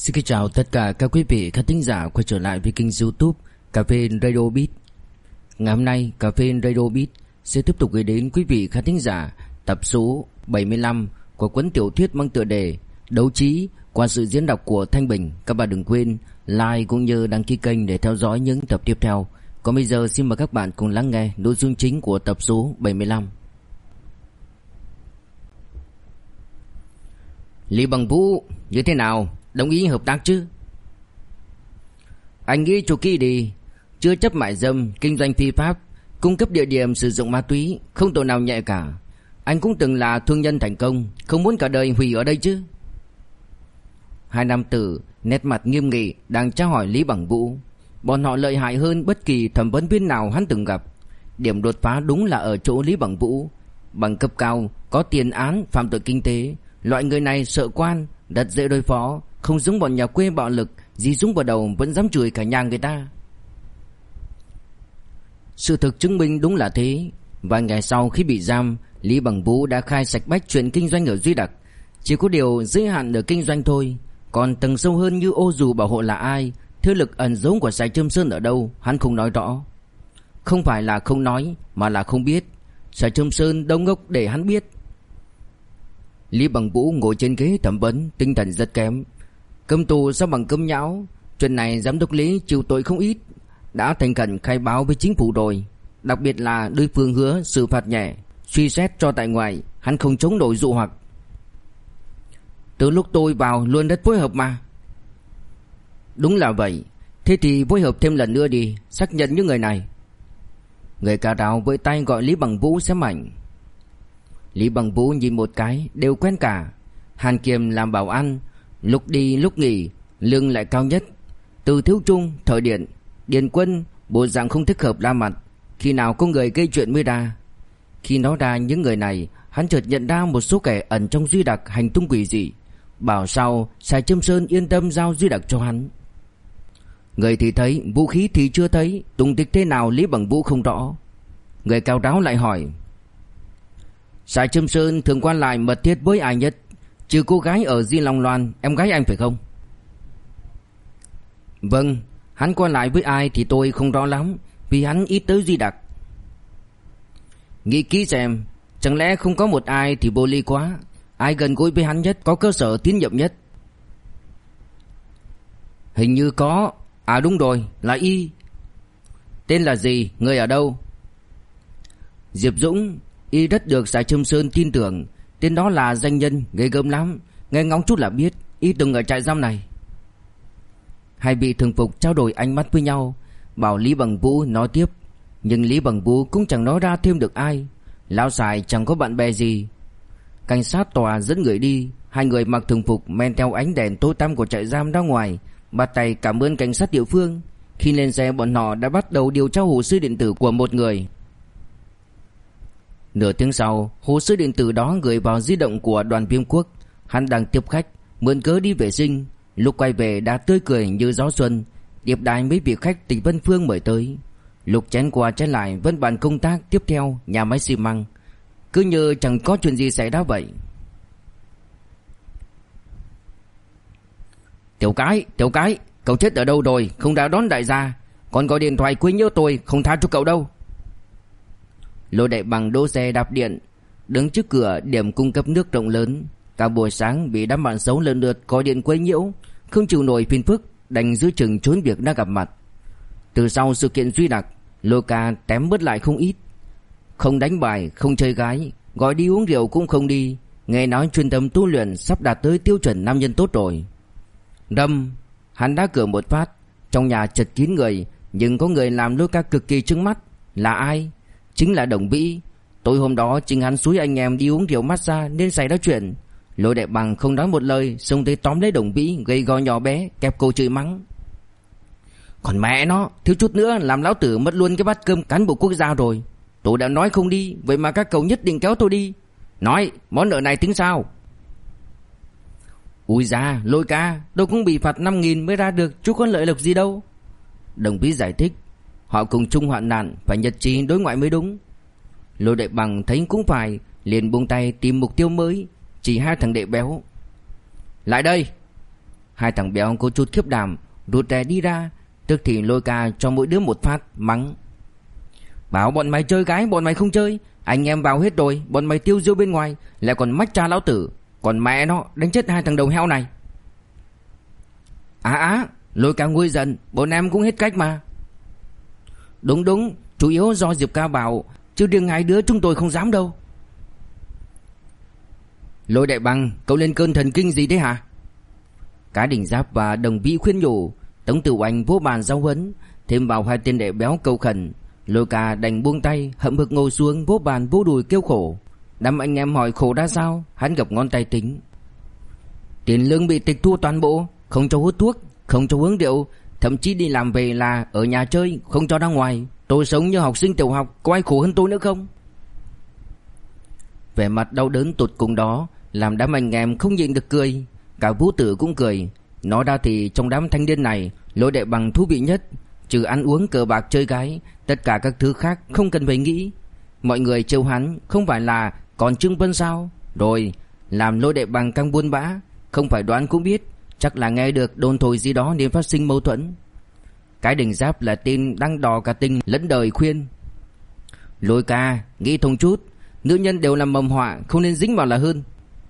Xin kính chào tất cả các quý vị khán thính giả quay trở lại với kênh YouTube Cà phê Radio Beat. Ngày hôm nay Cà phê Radio Beat sẽ tiếp tục gửi đến quý vị khán thính giả tập số 75 của cuốn tiểu thuyết mang tựa đề Đấu trí qua sự diễn đọc của Thanh Bình. Các bạn đừng quên like cũng như đăng ký kênh để theo dõi những tập tiếp theo. Còn bây giờ xin mời các bạn cùng lắng nghe nội dung chính của tập số 75. Lý Bằng Vũ như thế nào? Đồng ý hợp tác chứ? Anh nghĩ cho kỹ đi. Chưa chấp mại dâm, kinh doanh phi pháp, cung cấp địa điểm sử dụng ma túy, không tội nào nhẹ cả. Anh cũng từng là thương nhân thành công, không muốn cả đời hủy ở đây chứ? Hai nam tử nét mặt nghiêm nghị đang tra hỏi Lý Bằng Vũ. Bọn họ lợi hại hơn bất kỳ thẩm vấn viên nào hắn từng gặp. Điểm đột phá đúng là ở chỗ Lý Bằng Vũ. Bằng cấp cao, có tiền án phạm tội kinh tế. Loại người này sợ quan, rất dễ đối phó, không giống bọn nhà quê bạo lực, dí súng vào đầu vẫn dám chửi cả nhà người ta. Sự thực chứng minh đúng là thế. Vài ngày sau khi bị giam, Lý Bằng Vũ đã khai sạch bách chuyện kinh doanh ở Duy Đặc. Chỉ có điều giới hạn ở kinh doanh thôi. Còn tầng sâu hơn như ô dù bảo hộ là ai, thế lực ẩn giấu của Sài Trâm Sơn ở đâu, hắn không nói rõ. Không phải là không nói, mà là không biết. Sài Trâm Sơn đâu ngốc để hắn biết. Lý Bằng Vũ ngồi trên ghế thẩm vấn, tinh thần rất kém. Câm tù sao bằng câm nhão. Chuyện này giám đốc Lý chịu tội không ít, đã thành khẩn khai báo với chính phủ rồi. Đặc biệt là đối phương hứa xử phạt nhẹ, suy xét cho tại ngoại. Hắn không chống nổi dụ hoặc. Từ lúc tôi vào luôn rất phối hợp mà. Đúng là vậy. Thế thì phối hợp thêm lần nữa đi, xác nhận những người này. Người cà rào với tay gọi Lý Bằng Vũ xem ảnh. Lý Bằng Vũ nhìn một cái đều quen cả. Hàn Kiềm làm bảo ăn, lúc đi lúc nghỉ, lương lại cao nhất. Từ Thiếu Trung, Thời Điện, Điền Quân bộ dạng không thích hợp la mặt. Khi nào có người gây chuyện mới ra. Khi nói ra những người này, hắn chợt nhận ra một số kẻ ẩn trong Duy Đặc hành tung quỷ dị. Bảo sao Sài Trâm Sơn yên tâm giao Duy Đặc cho hắn. Người thì thấy, vũ khí thì chưa thấy, tung tích thế nào Lý Bằng Vũ không rõ. Người cao ráo lại hỏi: Sài Trâm Sơn thường quan lại mật thiết với ai nhất? Trừ cô gái ở Di Long Loan, em gái anh phải không? Vâng, hắn quan lại với ai thì tôi không rõ lắm, vì hắn ít tới Duy Đặc. Nghĩ kỹ xem, chẳng lẽ không có một ai thì vô lý quá. Ai gần gũi với hắn nhất, có cơ sở tín nhiệm nhất? Hình như có. À đúng rồi, là Y. Tên là gì, người ở đâu? Diệp Dũng. Y rất được Sài Trâm Sơn tin tưởng. Tên đó là danh nhân, ghê gớm lắm. Nghe ngóng chút là biết. Y từng ở trại giam này. Hai vị thường phục trao đổi ánh mắt với nhau, bảo Lý Bằng Vũ nói tiếp. Nhưng Lý Bằng Vũ cũng chẳng nói ra thêm được ai. Lão Sài chẳng có bạn bè gì. Cảnh sát tòa dẫn người đi. Hai người mặc thường phục men theo ánh đèn tối tăm của trại giam ra ngoài, bắt tay cảm ơn cảnh sát địa phương. Khi lên xe, bọn họ đã bắt đầu điều tra hồ sơ điện tử của một người. Nửa tiếng sau, hồ sơ điện tử đó gửi vào di động của Đoàn Viêm Quốc. Hắn đang tiếp khách, mượn cớ đi vệ sinh. Lúc quay về đã tươi cười như gió xuân, tiếp đãi mấy vị khách tỉnh Vân Phương mời tới. Lúc chén qua chén lại vẫn bàn công tác tiếp theo nhà máy xi măng, cứ như chẳng có chuyện gì xảy ra vậy. Tiểu cái, cậu chết ở đâu rồi, không đã đón đại gia, còn gọi điện thoại quấy nhiễu tôi, không tha cho cậu đâu. Lô Đại Bằng đỗ xe đạp điện, đứng trước cửa điểm cung cấp nước rộng lớn. Cả buổi sáng bị đám bạn xấu lần lượt gọi điện quấy nhiễu, không chịu nổi phiền phức, đành giữ chừng trốn việc đã gặp mặt. Từ sau sự kiện Duy Đặc, Lô Ca tém bớt lại không ít. Không đánh bài, không chơi gái, gọi đi uống rượu cũng không đi. Nghe nói chuyên tâm tu luyện, sắp đạt tới tiêu chuẩn nam nhân tốt rồi. Râm, hắn đá cửa một phát. Trong nhà chật kín người, nhưng có người làm Lô Ca cực kỳ trừng mắt. Là ai? Chính là Đồng Vĩ. Tối hôm đó chính hắn xúi anh em đi uống rượu massage nên xảy ra chuyện. Lô Đại Bằng không nói một lời, xông tới tóm lấy Đồng Vĩ, gầy gò nhỏ bé, kẹp cổ chửi mắng: Còn mẹ nó, thiếu chút nữa làm lão tử mất luôn cái bát cơm cán bộ quốc gia rồi. Tôi đã nói không đi, vậy mà các cậu nhất định kéo tôi đi. Nói, món nợ này tính sao? Ui da, Lôi ca, tôi cũng bị phạt 5.000 mới ra được, chú có lợi lộc gì đâu. Đồng Vĩ giải thích: Họ cùng chung hoạn nạn, phải nhật trí đối ngoại mới đúng. Lô Đại Bằng thấy cũng phải, liền buông tay tìm mục tiêu mới, chỉ hai thằng đệ béo. Lại đây. Hai thằng béo có chút khiếp đảm rụt rè đi ra. Tức thì Lôi Ca cho mỗi đứa một phát mắng: bảo bọn mày chơi gái bọn mày không chơi, anh em vào hết rồi, bọn mày tiêu diêu bên ngoài lại còn mách cha lão tử, còn mẹ nó đánh chết hai thằng đầu heo này. Lôi Ca nguôi giận, bọn em cũng hết cách mà. Đúng, chủ yếu do Diệp Ca bảo, chứ riêng hai đứa chúng tôi không dám đâu. Lôi Đại Bằng, cậu lên cơn thần kinh gì thế hả? Cái Đình Giáp và Đồng Vĩ khuyên nhủ. Tống Tử Oanh vô bàn giáo huấn, thêm vào hai tên đệ béo cầu khẩn. Lôi Ca đành buông tay, hậm hực ngồi xuống vô bàn vô đùi kêu khổ. Đám anh em hỏi khổ ra sao, hắn gập ngón tay tính. Tiền lương bị tịch thu toàn bộ, không cho hút thuốc, không cho uống rượu, thậm chí đi làm về là ở nhà chơi, không cho ra ngoài. Tôi sống như học sinh tiểu học, có ai khổ hơn tôi nữa không? Vẻ mặt đau đớn tột cùng đó làm đám anh em không nhịn được cười. Cả Vũ Tử cũng cười. Nói ra thì trong đám thanh niên này, Lôi Đại Bằng thú vị nhất. Trừ ăn uống cờ bạc chơi gái, tất cả các thứ khác không cần phải nghĩ. Mọi người trêu hắn không phải là còn Trương Vân sao? Rồi làm Lôi Đại Bằng càng buôn bã, không phải đoán cũng biết, chắc là nghe được đồn thổi gì đó nên phát sinh mâu thuẫn. Cái Đình Giáp là tên đang đò cả tình lẫn đời khuyên: Lôi Ca, nghĩ thông chút, nữ nhân đều là mầm họa, không nên dính vào là hơn.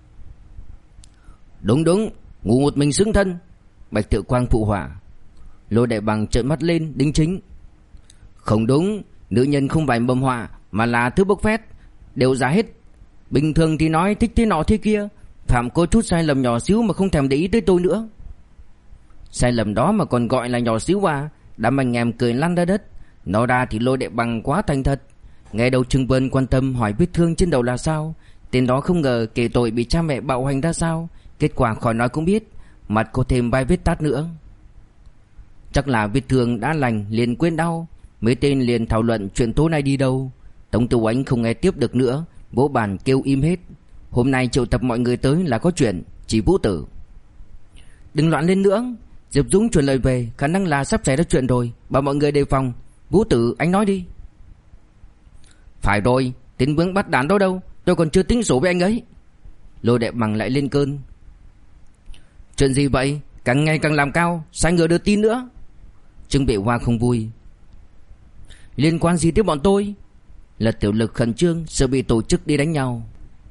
Đúng, ngủ một mình xứng thân. Bạch Tự Quang phụ họa. Lôi Đại Bằng trợn mắt lên đính chính: không đúng, nữ nhân không phải mầm họa mà là thứ bốc phét, đều giả hết. Bình thường thì nói thích thế nọ thế kia, phạm có chút sai lầm nhỏ xíu mà không thèm để ý tới tôi nữa. Sai lầm đó mà còn gọi là nhỏ xíu à? Đám anh em cười lăn ra đất. Nói ra thì Lôi Đại Bằng quá thành thật. Nghe đầu Trương Vân quan tâm hỏi vết thương trên đầu là sao. Tên đó không ngờ kể tội bị cha mẹ bạo hành ra sao. Kết quả khỏi nói cũng biết, mặt có thêm vài vết tát nữa. Chắc là vết thương đã lành liền quên đau. Mấy tên liền thảo luận chuyện tối nay đi đâu. Tống Tử Oánh không nghe tiếp được nữa, vỗ bàn kêu im hết. Hôm nay triệu tập mọi người tới là có chuyện. Chỉ Vũ Tử: đừng loạn lên nữa. Diệp Dũng truyền lời về, khả năng là sắp xảy ra chuyện rồi, bảo mọi người đề phòng. Vũ Tử, anh nói đi. Phải rồi, tên Vương bắt đàn đó đâu, tôi còn chưa tính sổ với anh ấy. Lôi Đại Bằng lại lên cơn: chuyện gì vậy, càng ngày càng làm cao, sai người đưa tin nữa. Trương Bệ Hoa không vui: liên quan gì tới bọn tôi? Lật Tiểu Lực khẩn trương, sợ bị tổ chức đi đánh nhau.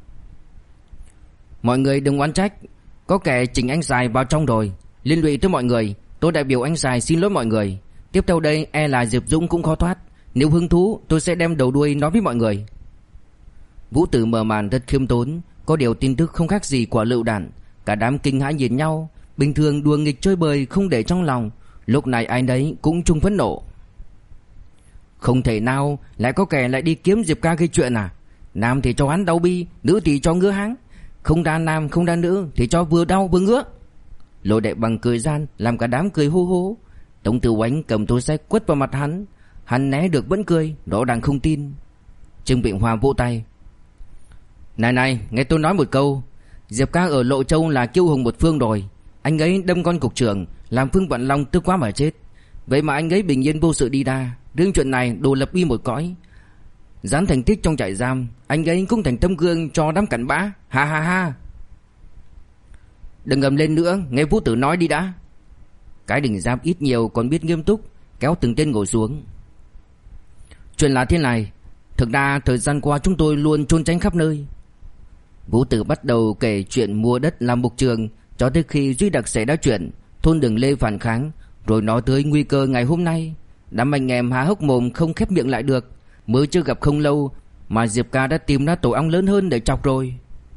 Mọi người đừng oán trách, có kẻ chỉnh anh Dài vào trong rồi, liên lụy tới mọi người. Tôi đại biểu anh Dài xin lỗi mọi người. Tiếp theo đây e là Diệp Dũng cũng khó thoát. Nếu hứng thú tôi sẽ đem đầu đuôi nói với mọi người. Vũ Tử mở màn rất khiêm tốn, có điều tin tức không khác gì quả lựu đạn. Cả đám kinh hãi nhìn nhau. Bình thường đùa nghịch chơi bời không để trong lòng, lúc này ai nấy cũng chung phẫn nộ. Không thể nào lại có kẻ lại đi kiếm Diệp Ca gây chuyện à? Nam thì cho hắn đau bi, nữ thì cho ngứa háng. Không đa nam không đa nữ thì cho vừa đau vừa ngứa. Lôi Đại Bằng cười gian làm cả đám cười hô hố. Tống Tử Oánh cầm túi sách quất vào mặt hắn. Hắn né được vẫn cười, rõ ràng không tin. Trương Vịnh Hoa vỗ tay: Này, nghe tôi nói một câu. Diệp Ca ở Lộ Châu là kiêu hùng một phương rồi. Anh ấy đâm con cục trưởng, làm Phương Vận Long tức quá mà chết. Vậy mà anh ấy bình yên vô sự đi ra. Riêng chuyện này đồ lập uy một cõi. Dán thành tích trong trại giam, anh ấy cũng thành tấm gương cho đám cặn bã. Ha ha ha. Đừng ầm lên nữa, nghe Vũ Tử nói đi đã. Cái Đình Giáp ít nhiều còn biết nghiêm túc, kéo từng tên ngồi xuống. Chuyện là thế này, thực ra thời gian qua chúng tôi luôn trốn tránh khắp nơi. Vũ Tử bắt đầu kể chuyện mua đất làm mục trường, cho tới khi Duy Đặc xảy ra chuyện, thôn Đường Lê phản kháng, rồi nói tới nguy cơ ngày hôm nay. Đám anh em há hốc mồm không khép miệng lại được. Mới chưa gặp không lâu mà Diệp Ca đã tìm ra tổ ong lớn hơn để chọc rồi.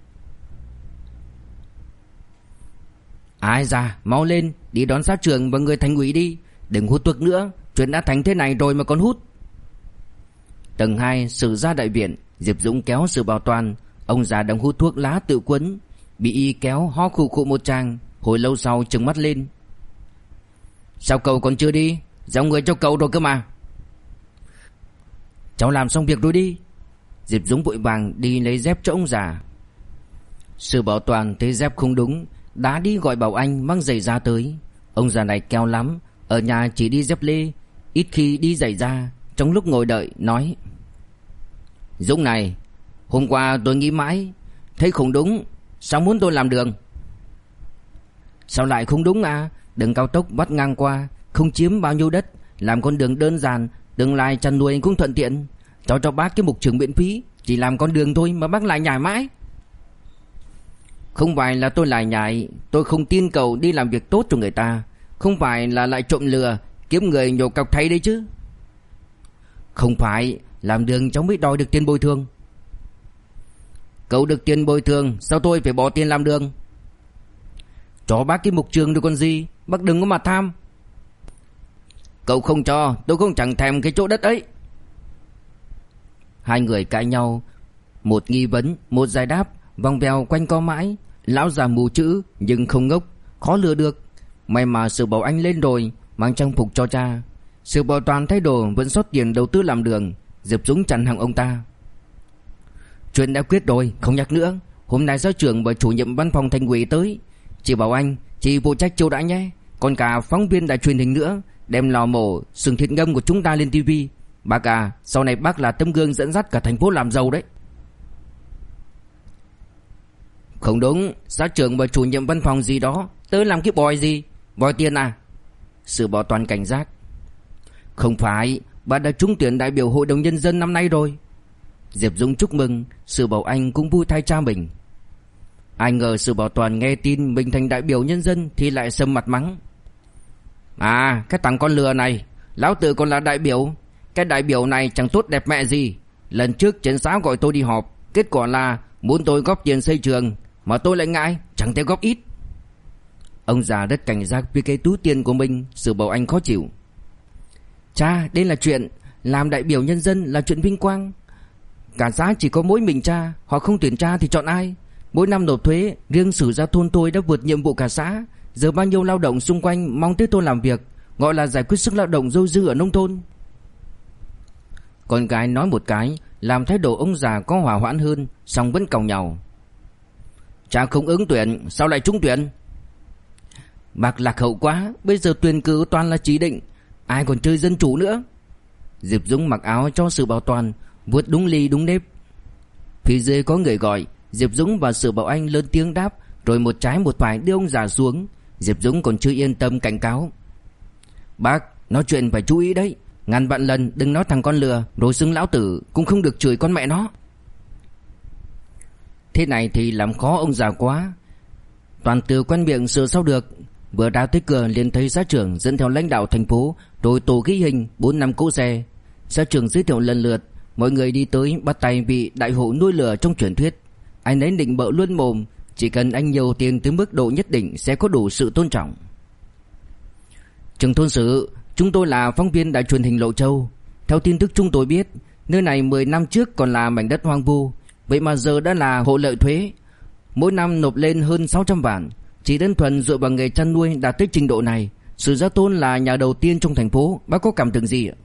Ai da, mau lên, đi đón xã trưởng và người thành ủy đi. Đừng hút thuốc nữa, chuyện đã thành thế này rồi mà còn hút. Tầng 2 Sử gia đại viện. Diệp Dũng kéo Sử Bảo Toàn. Ông già đang hút thuốc lá tự quấn, bị y kéo ho khụ khụ một tràng. Hồi lâu sau trừng mắt lên: Sao cậu còn chưa đi? Giao người cho cậu rồi cơ mà. Cháu làm xong việc rồi đi. Diệp Dũng vội vàng đi lấy dép cho ông già. Sử Bảo Toàn thấy dép không đúng, đã đi gọi Bảo Anh mang giày ra tới. Ông già này keo lắm, ở nhà chỉ đi dép lê, ít khi đi giày da. Trong lúc ngồi đợi nói: Dũng này, hôm qua tôi nghĩ mãi, thấy không đúng, sao muốn tôi làm đường? Sao lại không đúng à? Đường cao tốc vắt ngang qua, không chiếm bao nhiêu đất, làm con đường đơn giản, tương lai chăn nuôi cũng thuận tiện. Cho bác cái mục trường miễn phí, chỉ làm con đường thôi mà bác lại nhảy mãi. Không phải là tôi lại nhảy, tôi không tin cậu đi làm việc tốt cho người ta. Không phải là lại trộm lừa, kiếm người nhổ cọc thay đấy chứ. Không phải, làm đường cháu mới đòi được tiền bồi thường. Cậu được tiền bồi thường, sao tôi phải bỏ tiền làm đường? Cho bác cái mục trường được còn gì, bác đừng có mà tham. Cậu không cho, tôi cũng chẳng thèm cái chỗ đất ấy. Hai người cãi nhau, một nghi vấn, một giải đáp, vòng vèo quanh co mãi. Lão già mù chữ nhưng không ngốc, khó lừa được. May mà Sử Bảo Anh lên rồi, mang trang phục cho cha. Sử Bảo Toàn thay đồ vẫn sót tiền đầu tư làm đường. Diệp Dũng chặn hàng ông ta. Chuyện đã quyết rồi, không nhắc nữa. Hôm nay giáo trưởng và chủ nhiệm văn phòng thành ủy tới. Chị Bảo Anh, chị phụ trách chiêu đãi nhé. Còn cả phóng viên đài truyền hình nữa, đem lò mổ sừng thịt ngâm của chúng ta lên tivi. Bác à, sau này bác là tấm gương dẫn dắt cả thành phố làm giàu đấy. Không đúng, xã trưởng và chủ nhiệm văn phòng gì đó tới làm cái bòi gì? Vòi tiền à? Sử Bảo Toàn cảnh giác. Không phải, bà đã trúng tuyển đại biểu hội đồng nhân dân năm nay rồi. Diệp Dũng chúc mừng, Sử Bảo Anh cũng vui thay cha mình. Ai ngờ Sử Bảo Toàn nghe tin mình thành đại biểu nhân dân thì lại sầm mặt mắng. À, cái thằng con lừa này, lão tự còn là đại biểu. Cái đại biểu này chẳng tốt đẹp mẹ gì. Lần trước trên xã gọi tôi đi họp, kết quả là muốn tôi góp tiền xây trường, mà tôi lại ngại, chẳng thể góp ít. Ông già rất cảnh giác với cái túi tiền của mình. Sử Bảo Anh khó chịu. Cha, đây là chuyện làm đại biểu nhân dân là chuyện vinh quang. Cả xã chỉ có mỗi mình cha, họ không tuyển cha thì chọn ai? Mỗi năm nộp thuế, riêng Sử Gia Thôn tôi đã vượt nhiệm vụ cả xã. Giờ bao nhiêu lao động xung quanh mong tới tôi làm việc, gọi là giải quyết sức lao động dôi dư ở nông thôn. Con gái nói một cái, làm thái độ ông già có hòa hoãn hơn, song vẫn càu nhàu. Cha không ứng tuyển, sao lại trúng tuyển? Bác lạc hậu quá, bây giờ tuyển cử toàn là chỉ định, ai còn chơi dân chủ nữa. Diệp Dũng mặc áo cho Sử Bảo Toàn, vuốt đúng ly đúng nếp. Phía dưới có người gọi, Diệp Dũng và Sử Bảo Anh lớn tiếng đáp, rồi một trái một phải đưa ông già xuống. Diệp Dũng còn chưa yên tâm cảnh cáo. Bác, nói chuyện phải chú ý đấy, ngàn vạn lần đừng nói thằng con lừa, rồi xưng lão tử cũng không được chửi con mẹ nó. Thế này thì làm khó ông già quá. Toàn từ quen miệng sửa sao được. Vừa ra tới cửa liền thấy xã trưởng dẫn theo lãnh đạo thành phố, rồi tổ ghi hình 4-5 cỗ xe. Xã trưởng giới thiệu lần lượt, mọi người đi tới bắt tay vị đại hộ nuôi lừa trong truyền thuyết. Anh ấy định bợ luôn mồm, chỉ cần anh nhiều tiền tới mức độ nhất định sẽ có đủ sự tôn trọng. Trưởng thôn Sử, chúng tôi là phóng viên đài truyền hình Lộ Châu. Theo tin tức chúng tôi biết, nơi này 10 năm trước còn là mảnh đất hoang vu, vậy mà giờ đã là hộ lợi thuế. Mỗi năm nộp lên hơn 600 vạn. Chỉ đơn thuần dựa vào nghề chăn nuôi đạt tới trình độ này, Sử Gia Tôn là nhà đầu tiên trong thành phố. Bác có cảm tưởng gì ạ?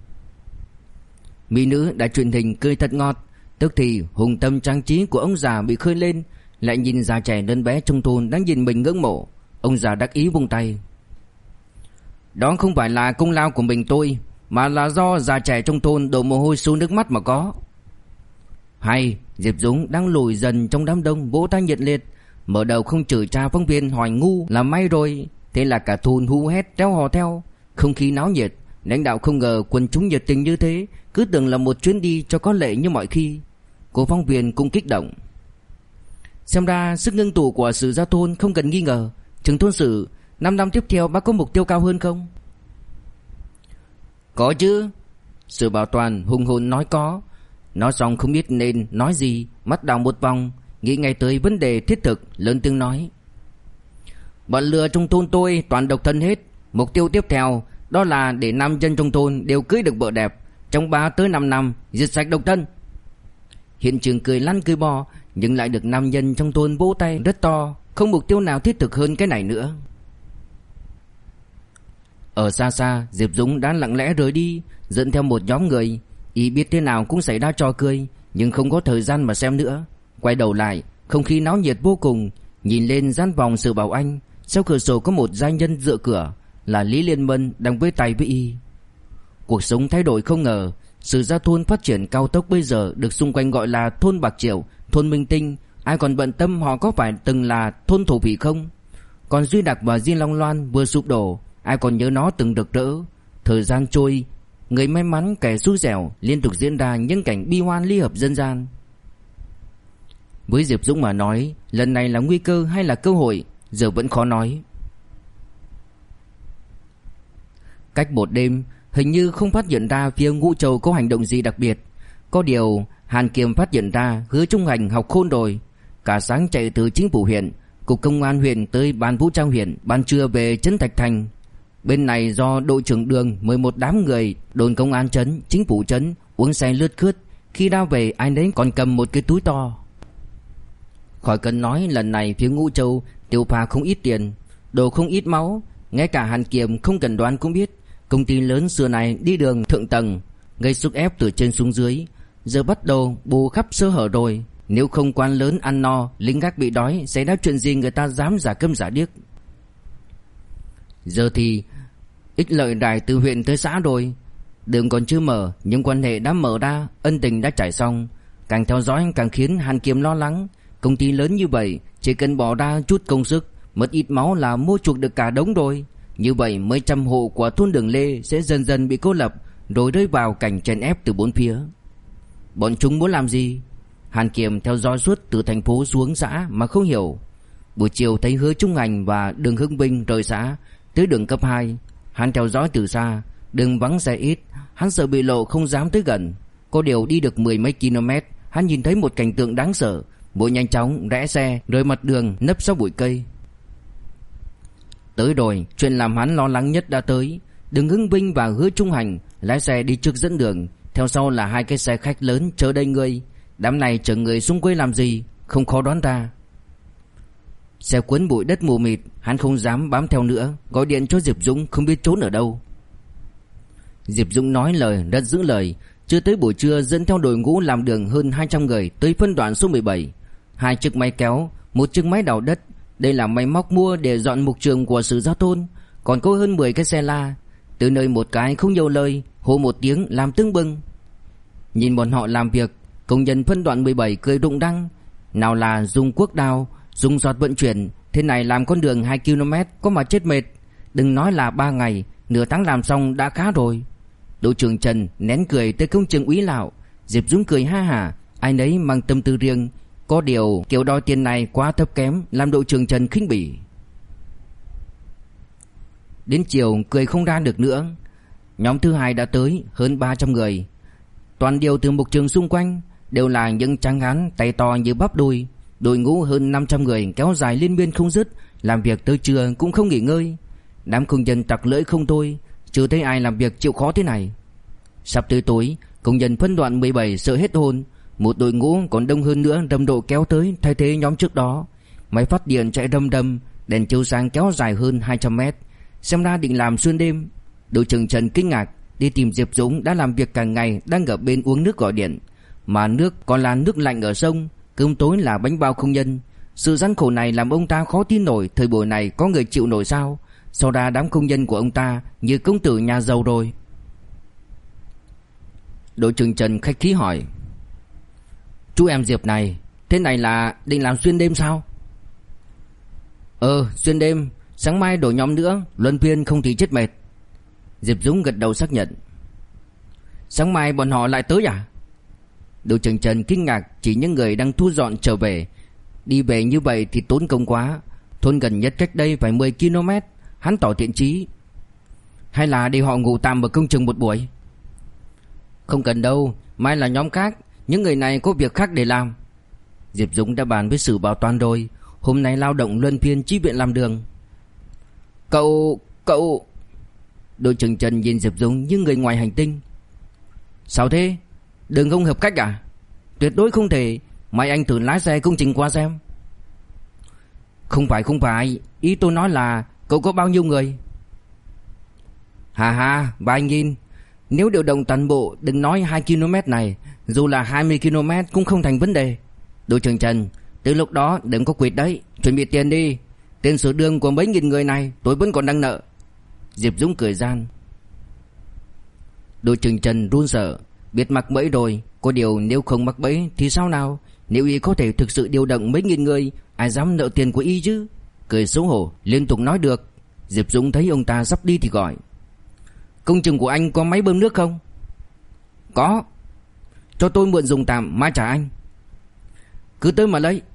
Mỹ nữ đài truyền hình cười thật ngọt. Tức thì hùng tâm trang trí của ông già bị khơi lên, lại nhìn già trẻ lớn bé trong thôn đang nhìn mình ngưỡng mộ. Ông già đắc ý vung tay. Đó không phải là công lao của mình tôi, mà là do già trẻ trong thôn đổ mồ hôi xuống nước mắt mà có. Hay, Diệp Dũng đang lùi dần trong đám đông vỗ tay nhiệt liệt. Mở đầu không chửi cha phóng viên hỏi ngu là may rồi. Thế là cả thôn hú hét réo hò theo. Không khí náo nhiệt. Lãnh đạo không ngờ quần chúng nhiệt tình như thế, cứ tưởng là một chuyến đi cho có lệ như mọi khi. Cô phóng viên cũng kích động. Xem ra sức ngưng tụ của Sử Gia Thôn không cần nghi ngờ. Trưởng thôn Sử, 5 năm tiếp theo bác có mục tiêu cao hơn không? Có chứ. Sử Bảo Toàn hùng hồn nói có. Nói xong không biết nên nói gì, mắt đảo một vòng, nghĩ ngay tới vấn đề thiết thực, lớn tiếng nói. Bọn lừa trong thôn tôi toàn độc thân hết. Mục tiêu tiếp theo đó là để nam dân trong thôn đều cưới được vợ đẹp, trong 3 tới 5 năm diệt sạch độc thân. Hiện trường cười lăn cười bò, nhưng lại được nam nhân trong thôn vỗ tay rất to. Không mục tiêu nào thiết thực hơn cái này nữa. Ở xa xa, Diệp Dũng đã lặng lẽ rời đi, dẫn theo một nhóm người. Y biết thế nào cũng xảy ra trò cười, nhưng không có thời gian mà xem nữa. Quay đầu lại, không khí náo nhiệt vô cùng. Nhìn lên gian phòng Sử Bảo Anh, sau cửa sổ có một giai nhân dựa cửa, là Lý Liên Mân đang với tay với y. Cuộc sống thay đổi không ngờ. Sử Gia Thôn phát triển cao tốc bây giờ được xung quanh gọi là thôn Bạc Triệu, thôn Minh Tinh. Ai còn bận tâm họ có phải từng là thôn thổ phỉ không? Còn Duy Đặc và Diên Long Loan vừa sụp đổ, ai còn nhớ nó từng rực rỡ. Thời gian trôi, người may mắn kẻ xui xẻo, liên tục diễn ra những cảnh bi hoan ly hợp dân gian. Với Diệp Dũng mà nói, lần này là nguy cơ hay là cơ hội, giờ vẫn khó nói. Cách một đêm, hình như không phát hiện ra phía Ngũ Châu có hành động gì đặc biệt. Có điều Hàn Kiệm phát hiện ra Hứa Trung Hành học khôn rồi. Cả sáng chạy từ chính phủ huyện, cục công an huyện tới ban vũ trang huyện, ban trưa về trấn Thạch Thành. Bên này do đội trưởng Đường mời một đám người đồn công an trấn, chính phủ trấn uống say lướt khướt. Khi ra về ai nấy còn cầm một cái túi to. Khỏi cần nói, lần này phía Ngũ Châu tiêu pha không ít tiền, đổ không ít máu. Ngay cả Hàn Kiệm không cần đoán cũng biết, công ty lớn xưa này đi đường thượng tầng, gây sức ép từ trên xuống dưới. Giờ bắt đầu bù khắp sơ hở rồi. Nếu không quan lớn ăn no, lính gác bị đói, xảy ra chuyện gì người ta dám giả câm giả điếc. Giờ thì ích lợi đài từ huyện tới xã rồi. Đường còn chưa mở, nhưng quan hệ đã mở ra, ân tình đã trải xong. Càng theo dõi càng khiến Hàn Kiệm lo lắng. Công ty lớn như vậy, chỉ cần bỏ ra chút công sức, mất ít máu là mua chuộc được cả đống rồi. Như vậy mấy trăm hộ của thôn Đường Lê sẽ dần dần bị cô lập, rồi rơi vào cảnh chèn ép từ bốn phía. Bọn chúng muốn làm gì? Hàn Kiệm theo dõi suốt từ thành phố xuống xã mà không hiểu. Buổi chiều thấy Hứa Trung Hành và Đường Hưng Vinh rời xã tới đường cấp 2. Hắn theo dõi từ xa, đường vắng xe ít, hắn sợ bị lộ không dám tới gần. Có điều đi được mười mấy km, hắn nhìn thấy một cảnh tượng đáng sợ. Vội nhanh chóng rẽ xe rời mặt đường, nấp sau bụi cây. Tới rồi, chuyện làm hắn lo lắng nhất đã tới. Đường Hưng Vinh và Hứa Trung Hành lái xe đi trước dẫn đường, theo sau là hai cái xe khách lớn chở đầy người. Đám này chở người xuống quê làm gì, không khó đoán ra. Xe cuốn bụi đất mù mịt, hắn không dám bám theo nữa, gọi điện cho Diệp Dũng không biết trốn ở đâu. Diệp Dũng nói lời rất giữ lời. Chưa tới buổi trưa dẫn theo đội ngũ làm đường hơn 200 người tới phân đoạn số 17. 2 chiếc máy kéo, 1 chiếc máy đào đất. Đây là máy móc mua để dọn mục trường của Sử Giao Thôn. Còn có hơn 10 cái xe la. Từ nơi một cái không nhiều lời, hô một tiếng làm tưng bừng. Nhìn bọn họ làm việc, công nhân phân đoạn 17 cười rụng răng. Nào là dùng cuốc đào, dùng giọt vận chuyển, thế này làm con đường 2 km có mà chết mệt. Đừng nói là 3 ngày, nửa tháng làm xong đã khá rồi. Đội trưởng Trần nén cười tới công trường úy lão. Diệp Dũng cười ha hả, ai nấy mang tâm tư riêng. Có điều kiểu đòi tiền này quá thấp kém, làm đội trưởng Trần khinh bỉ. Đến chiều cười không ra được nữa. Nhóm thứ hai đã tới, hơn 300 người. Toàn điều từ mục trường xung quanh, đều là những tráng hán tay to như bắp đùi. Đội ngũ hơn 500 người kéo dài liên miên không dứt, làm việc tới trưa cũng không nghỉ ngơi. Đám công nhân tặc lưỡi không thôi, chưa thấy ai làm việc chịu khó thế này. Sắp tới tối, công nhân phân đoạn 17 sợ hết hồn. Một đội ngũ còn đông hơn nữa rầm rộ kéo tới thay thế nhóm trước đó. Máy phát điện chạy rầm rầm, đèn chiếu sáng kéo dài hơn 200 mét. Xem ra định làm xuyên đêm. Đội trưởng Trần kinh ngạc đi tìm Diệp Dũng đã làm việc cả ngày, đang ở bên uống nước gọi điện. Mà nước còn là nước lạnh ở sông, cơm tối là bánh bao không nhân. Sự gian khổ này làm ông ta khó tin nổi, thời buổi này có người chịu nổi sao? Sau ra đám công nhân của ông ta như công tử nhà giàu rồi. Đội trưởng Trần khách khí hỏi: "Chú em Diệp này, thế này là định làm xuyên đêm sao?" Xuyên đêm, sáng mai đổi nhóm nữa, luân phiên không thì chết mệt." Diệp Dũng gật đầu xác nhận. "Sáng mai bọn họ lại tới à?" Đội trưởng Trần kinh ngạc chỉ những người đang thu dọn trở về. Đi về như vậy thì tốn công quá. Thôn gần nhất cách đây phải 10 km. Hắn tỏ thiện chí: "Hay là để họ ngủ tạm ở công trường một buổi?" "Không cần đâu, mai là nhóm khác, những người này có việc khác để làm." Diệp Dũng đã bàn với Sử Bảo Toàn rồi, hôm nay lao động luân phiên chi viện làm đường. Cậu... Đội trưởng Trần nhìn Diệp Dũng như người ngoài hành tinh. "Sao thế? Đường không hợp cách à?" "Tuyệt đối không thể, mai anh thử lái xe công trình qua xem." Không phải, ý tôi nói là cậu có bao nhiêu người?" "Hà, vài nghìn. Nếu điều động toàn bộ, đừng nói 2 km này, dù là 20 km cũng không thành vấn đề." "Đội trưởng Trần, từ lúc đó đừng có quỵt đấy, chuẩn bị tiền đi. Tiền sửa đường của mấy nghìn người này tôi vẫn còn đang nợ." Diệp Dũng cười gian. Đội trưởng Trần run sợ, biết mắc bẫy rồi. Có điều nếu không mắc bẫy thì sao nào? Nếu y có thể thực sự điều động mấy nghìn người, ai dám nợ tiền của y chứ? cười xấu hổ liên tục nói được. Diệp Dũng thấy ông ta sắp đi thì gọi: "Công trường của anh có máy bơm nước không?" "Có." "Cho tôi mượn dùng tạm, mai trả anh." "Cứ tới mà lấy."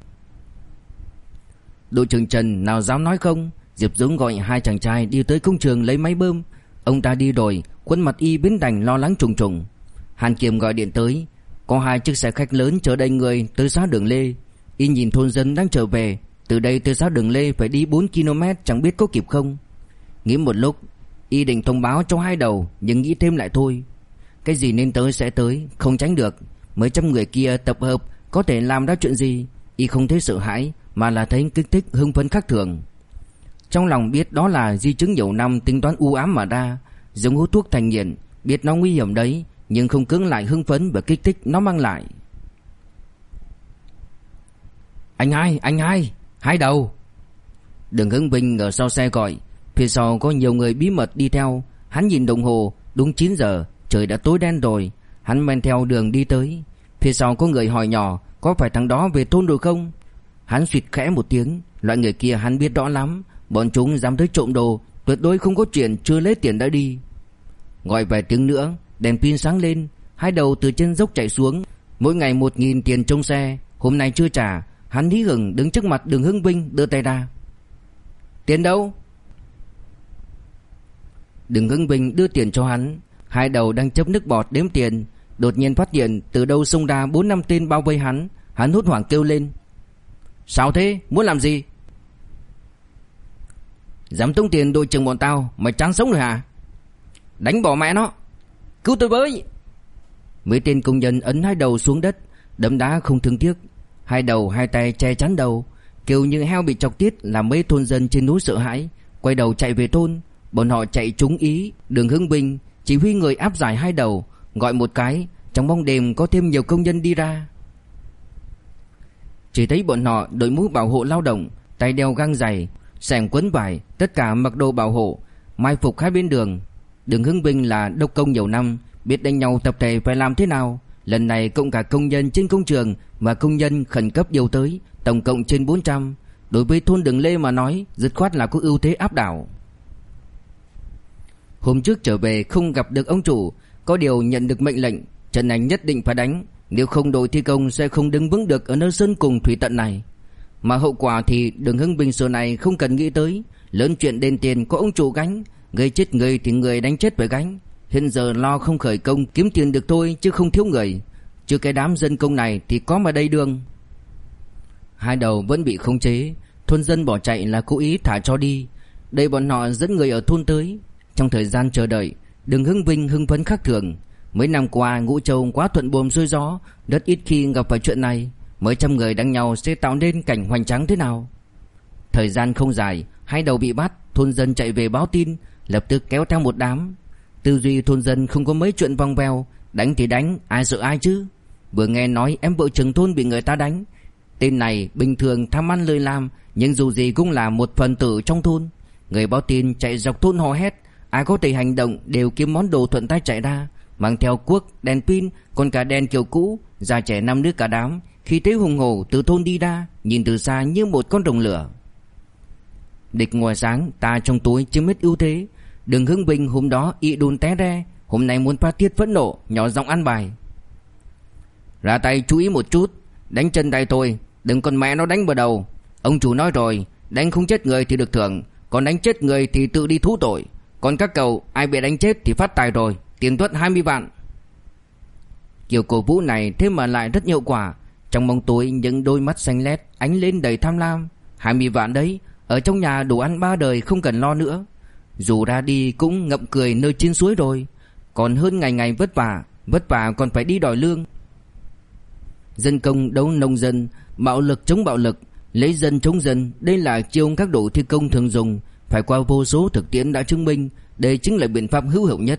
Đội trưởng Trần nào dám nói không. Diệp Dũng gọi hai chàng trai đi tới công trường lấy máy bơm. Ông ta đi rồi, khuôn mặt y biến đành lo lắng trùng trùng. Hàn Kiệm gọi điện tới, có hai chiếc xe khách lớn chở đầy người tới xã Đường Lê. Y nhìn thôn dân đang trở về, từ đây tới xã Đường Lê phải đi 4 km, chẳng biết có kịp không. Nghĩ một lúc, y định thông báo cho hai đầu, nhưng nghĩ thêm lại thôi. Cái gì nên tới sẽ tới, không tránh được. Mấy trăm người kia tập hợp có thể làm ra chuyện gì. Y không thấy sợ hãi, mà là thấy kích thích hưng phấn khác thường. Trong lòng biết đó là di chứng nhiều năm tính toán u ám mà ra, giống hút thuốc thành nghiện, biết nó nguy hiểm đấy, nhưng không cưỡng lại hưng phấn và kích thích nó mang lại. Anh hai, hai đầu." Đường Hưng Bình ở sau xe gọi. Phía sau có nhiều người bí mật đi theo. Hắn nhìn đồng hồ, đúng 9 giờ, trời đã tối đen rồi. Hắn men theo đường đi tới. Phía sau có người hỏi nhỏ: "Có phải thằng đó về thôn rồi không?" Hắn suýt khẽ một tiếng. Loại người kia hắn biết rõ lắm, bọn chúng dám tới trộm đồ, tuyệt đối không có chuyện chưa lấy tiền đã đi. Gọi vài tiếng nữa, đèn pin sáng lên. Hai đầu từ trên dốc chạy xuống. Mỗi ngày 1.000 tiền trông xe, hôm nay chưa trả. Hắn hí hửng đứng trước mặt Đường Hưng Vinh, đưa tay ra: "Tiền đâu?" Đường Hưng Vinh đưa tiền cho hắn. Hai đầu đang chớp nước bọt đếm tiền, đột nhiên phát hiện từ đâu xông ra 4-5 tên bao vây hắn. Hắn hốt hoảng kêu lên: "Sao thế? Muốn làm gì?" "Dám tống tiền đội trưởng bọn tao, mày chán sống rồi hả?" "Đánh bỏ mẹ nó, cứu tôi với." Mấy tên công nhân ấn hai đầu xuống đất, đấm đá không thương tiếc. Hai đầu hai tay che chắn đầu, kêu như heo bị chọc tiết, làm mấy thôn dân trên núi sợ hãi, quay đầu chạy về thôn. Bọn họ chạy trúng ý. Đường Hưng Bình chỉ huy người áp giải hai đầu, gọi một cái, trong bóng đêm có thêm nhiều công nhân đi ra. Chỉ thấy bọn họ đội mũ bảo hộ lao động, tay đeo găng giày, xẻng quấn vải, tất cả mặc đồ bảo hộ, mai phục hai bên đường. Đường Hưng Bình là đốc công nhiều năm, biết đánh nhau tập thể phải làm thế nào. Lần này cộng cả công nhân trên công trường và công nhân khẩn cấp điều tới, tổng cộng trên 400. Đối với thôn Đường Lê mà nói, dứt khoát là có ưu thế áp đảo. Hôm trước trở về không gặp được ông chủ, có điều nhận được mệnh lệnh trận này nhất định phải đánh, nếu không đội thi công sẽ không đứng vững được ở nơi sơn cùng thủy tận này. Mà hậu quả thì Đường Hưng Bình số này không cần nghĩ tới, lớn chuyện đền tiền có ông chủ gánh, gây chết người thì người đánh chết phải gánh. Hiện giờ lo không khởi công kiếm tiền được thôi, chứ không thiếu người. Chứ cái đám dân công này thì có mà đầy đường. Hai đầu vẫn bị khống chế, thôn dân bỏ chạy là cố ý thả cho đi. Đây bọn họ dẫn người ở thôn tới. Trong thời gian chờ đợi, Đường Hưng Vinh hưng phấn khác thường. Mấy năm qua Ngũ Châu quá thuận buồm xuôi gió, rất ít khi gặp phải chuyện này. Mấy trăm người đánh nhau sẽ tạo nên cảnh hoành tráng thế nào. Thời gian không dài, hai đầu bị bắt. Thôn dân chạy về báo tin, lập tức kéo theo một đám. Tư duy thôn dân không có mấy chuyện vòng vèo, đánh thì đánh, ai sợ ai chứ. Vừa nghe nói em vợ trưởng thôn bị người ta đánh. Tên này bình thường tham ăn lười làm, nhưng dù gì cũng là một phần tử trong thôn. Người báo tin chạy dọc thôn hò hét, ai có thể hành động đều kiếm món đồ thuận tay chạy ra, mang theo cuốc, đèn pin, còn cả đèn kiểu cũ, già trẻ năm đứa cả đám. Khi thấy hùng hổ từ thôn đi ra, nhìn từ xa như một con rồng lửa. Địch ngoài sáng, ta trong tối chiếm hết ưu thế. Đường Hưng Bình hôm đó ị đùn té re, hôm nay muốn phát tiết phẫn nộ, nhỏ giọng ăn bài: "Ra tay chú ý một chút, đánh chân tay tôi, đừng còn mẹ nó đánh vào đầu. Ông chủ nói rồi, đánh không chết người thì được thưởng, còn đánh chết người thì tự đi thú tội. Còn các cậu ai bị đánh chết thì phát tài rồi, tiền tuất 20 vạn." Kiểu cổ vũ này thế mà lại rất hiệu quả. Trong bóng tối những đôi mắt xanh lét ánh lên đầy tham lam. 20 vạn đấy, ở trong nhà đủ ăn 3 đời không cần lo nữa. Dù ra đi cũng ngậm cười nơi trên suối rồi, còn hơn ngày ngày vất vả còn phải đi đòi lương. Dân công đấu nông dân, bạo lực chống bạo lực, lấy dân chống dân, đây là chiêu các đội thi công thường dùng, phải qua vô số thực tiễn đã chứng minh đây chính là biện pháp hữu hiệu nhất.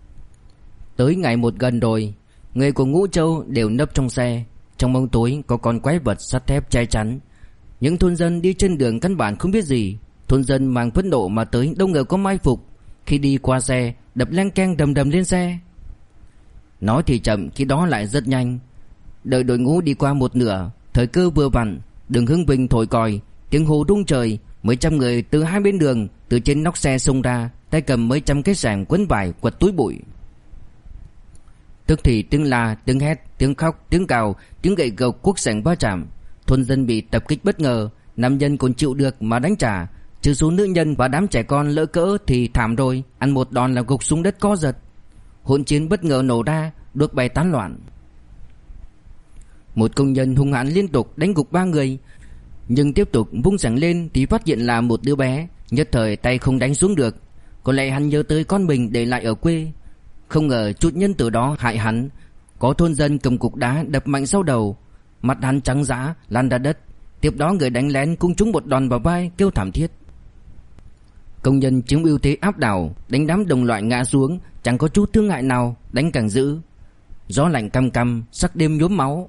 Tới ngày một gần rồi, người của Ngũ Châu đều nấp trong xe. Trong bóng tối có con quái vật sắt thép che chắn. Những thôn dân đi trên đường căn bản không biết gì. Thôn dân mang phẫn nộ mà tới đâu ngờ có mai phục. Khi đi qua xe, đập leng keng đầm đầm lên xe. Nói thì chậm, khi đó lại rất nhanh. Đợi đội ngũ đi qua một nửa, thời cơ vừa vặn, Đường Hưng Bình thổi còi, tiếng hô rung trời. Mấy trăm người từ hai bên đường, từ trên nóc xe xông ra, tay cầm mấy trăm cái xẻng quấn vải quật túi bụi. Tức thì tiếng la, tiếng hét, tiếng khóc, tiếng cào, tiếng gậy gộc cuốc xẻng va chạm. Thôn dân bị tập kích bất ngờ, nam nhân còn chịu được mà đánh trả, trừ số nữ nhân và đám trẻ con lỡ cỡ thì thảm rồi, ăn một đòn là gục xuống đất co giật. Hỗn chiến bất ngờ nổ ra, đuốc bay tán loạn. Một công nhân hung hãn liên tục đánh gục 3 người, nhưng tiếp tục vung xẻng lên thì phát hiện là một đứa bé, nhất thời tay không đánh xuống được. Có lẽ hắn nhớ tới con mình để lại ở quê. Không ngờ chút nhân từ đó hại hắn. Có thôn dân cầm cục đá đập mạnh sau đầu, mặt hắn trắng dã lăn ra đất. Tiếp đó người đánh lén cũng trúng một đòn vào vai, kêu thảm thiết. Công nhân chiếm ưu thế áp đảo, đánh đám đồng loại ngã xuống, chẳng có chút thương hại nào, đánh càng dữ. Gió lạnh căm căm, sắc đêm nhuốm máu.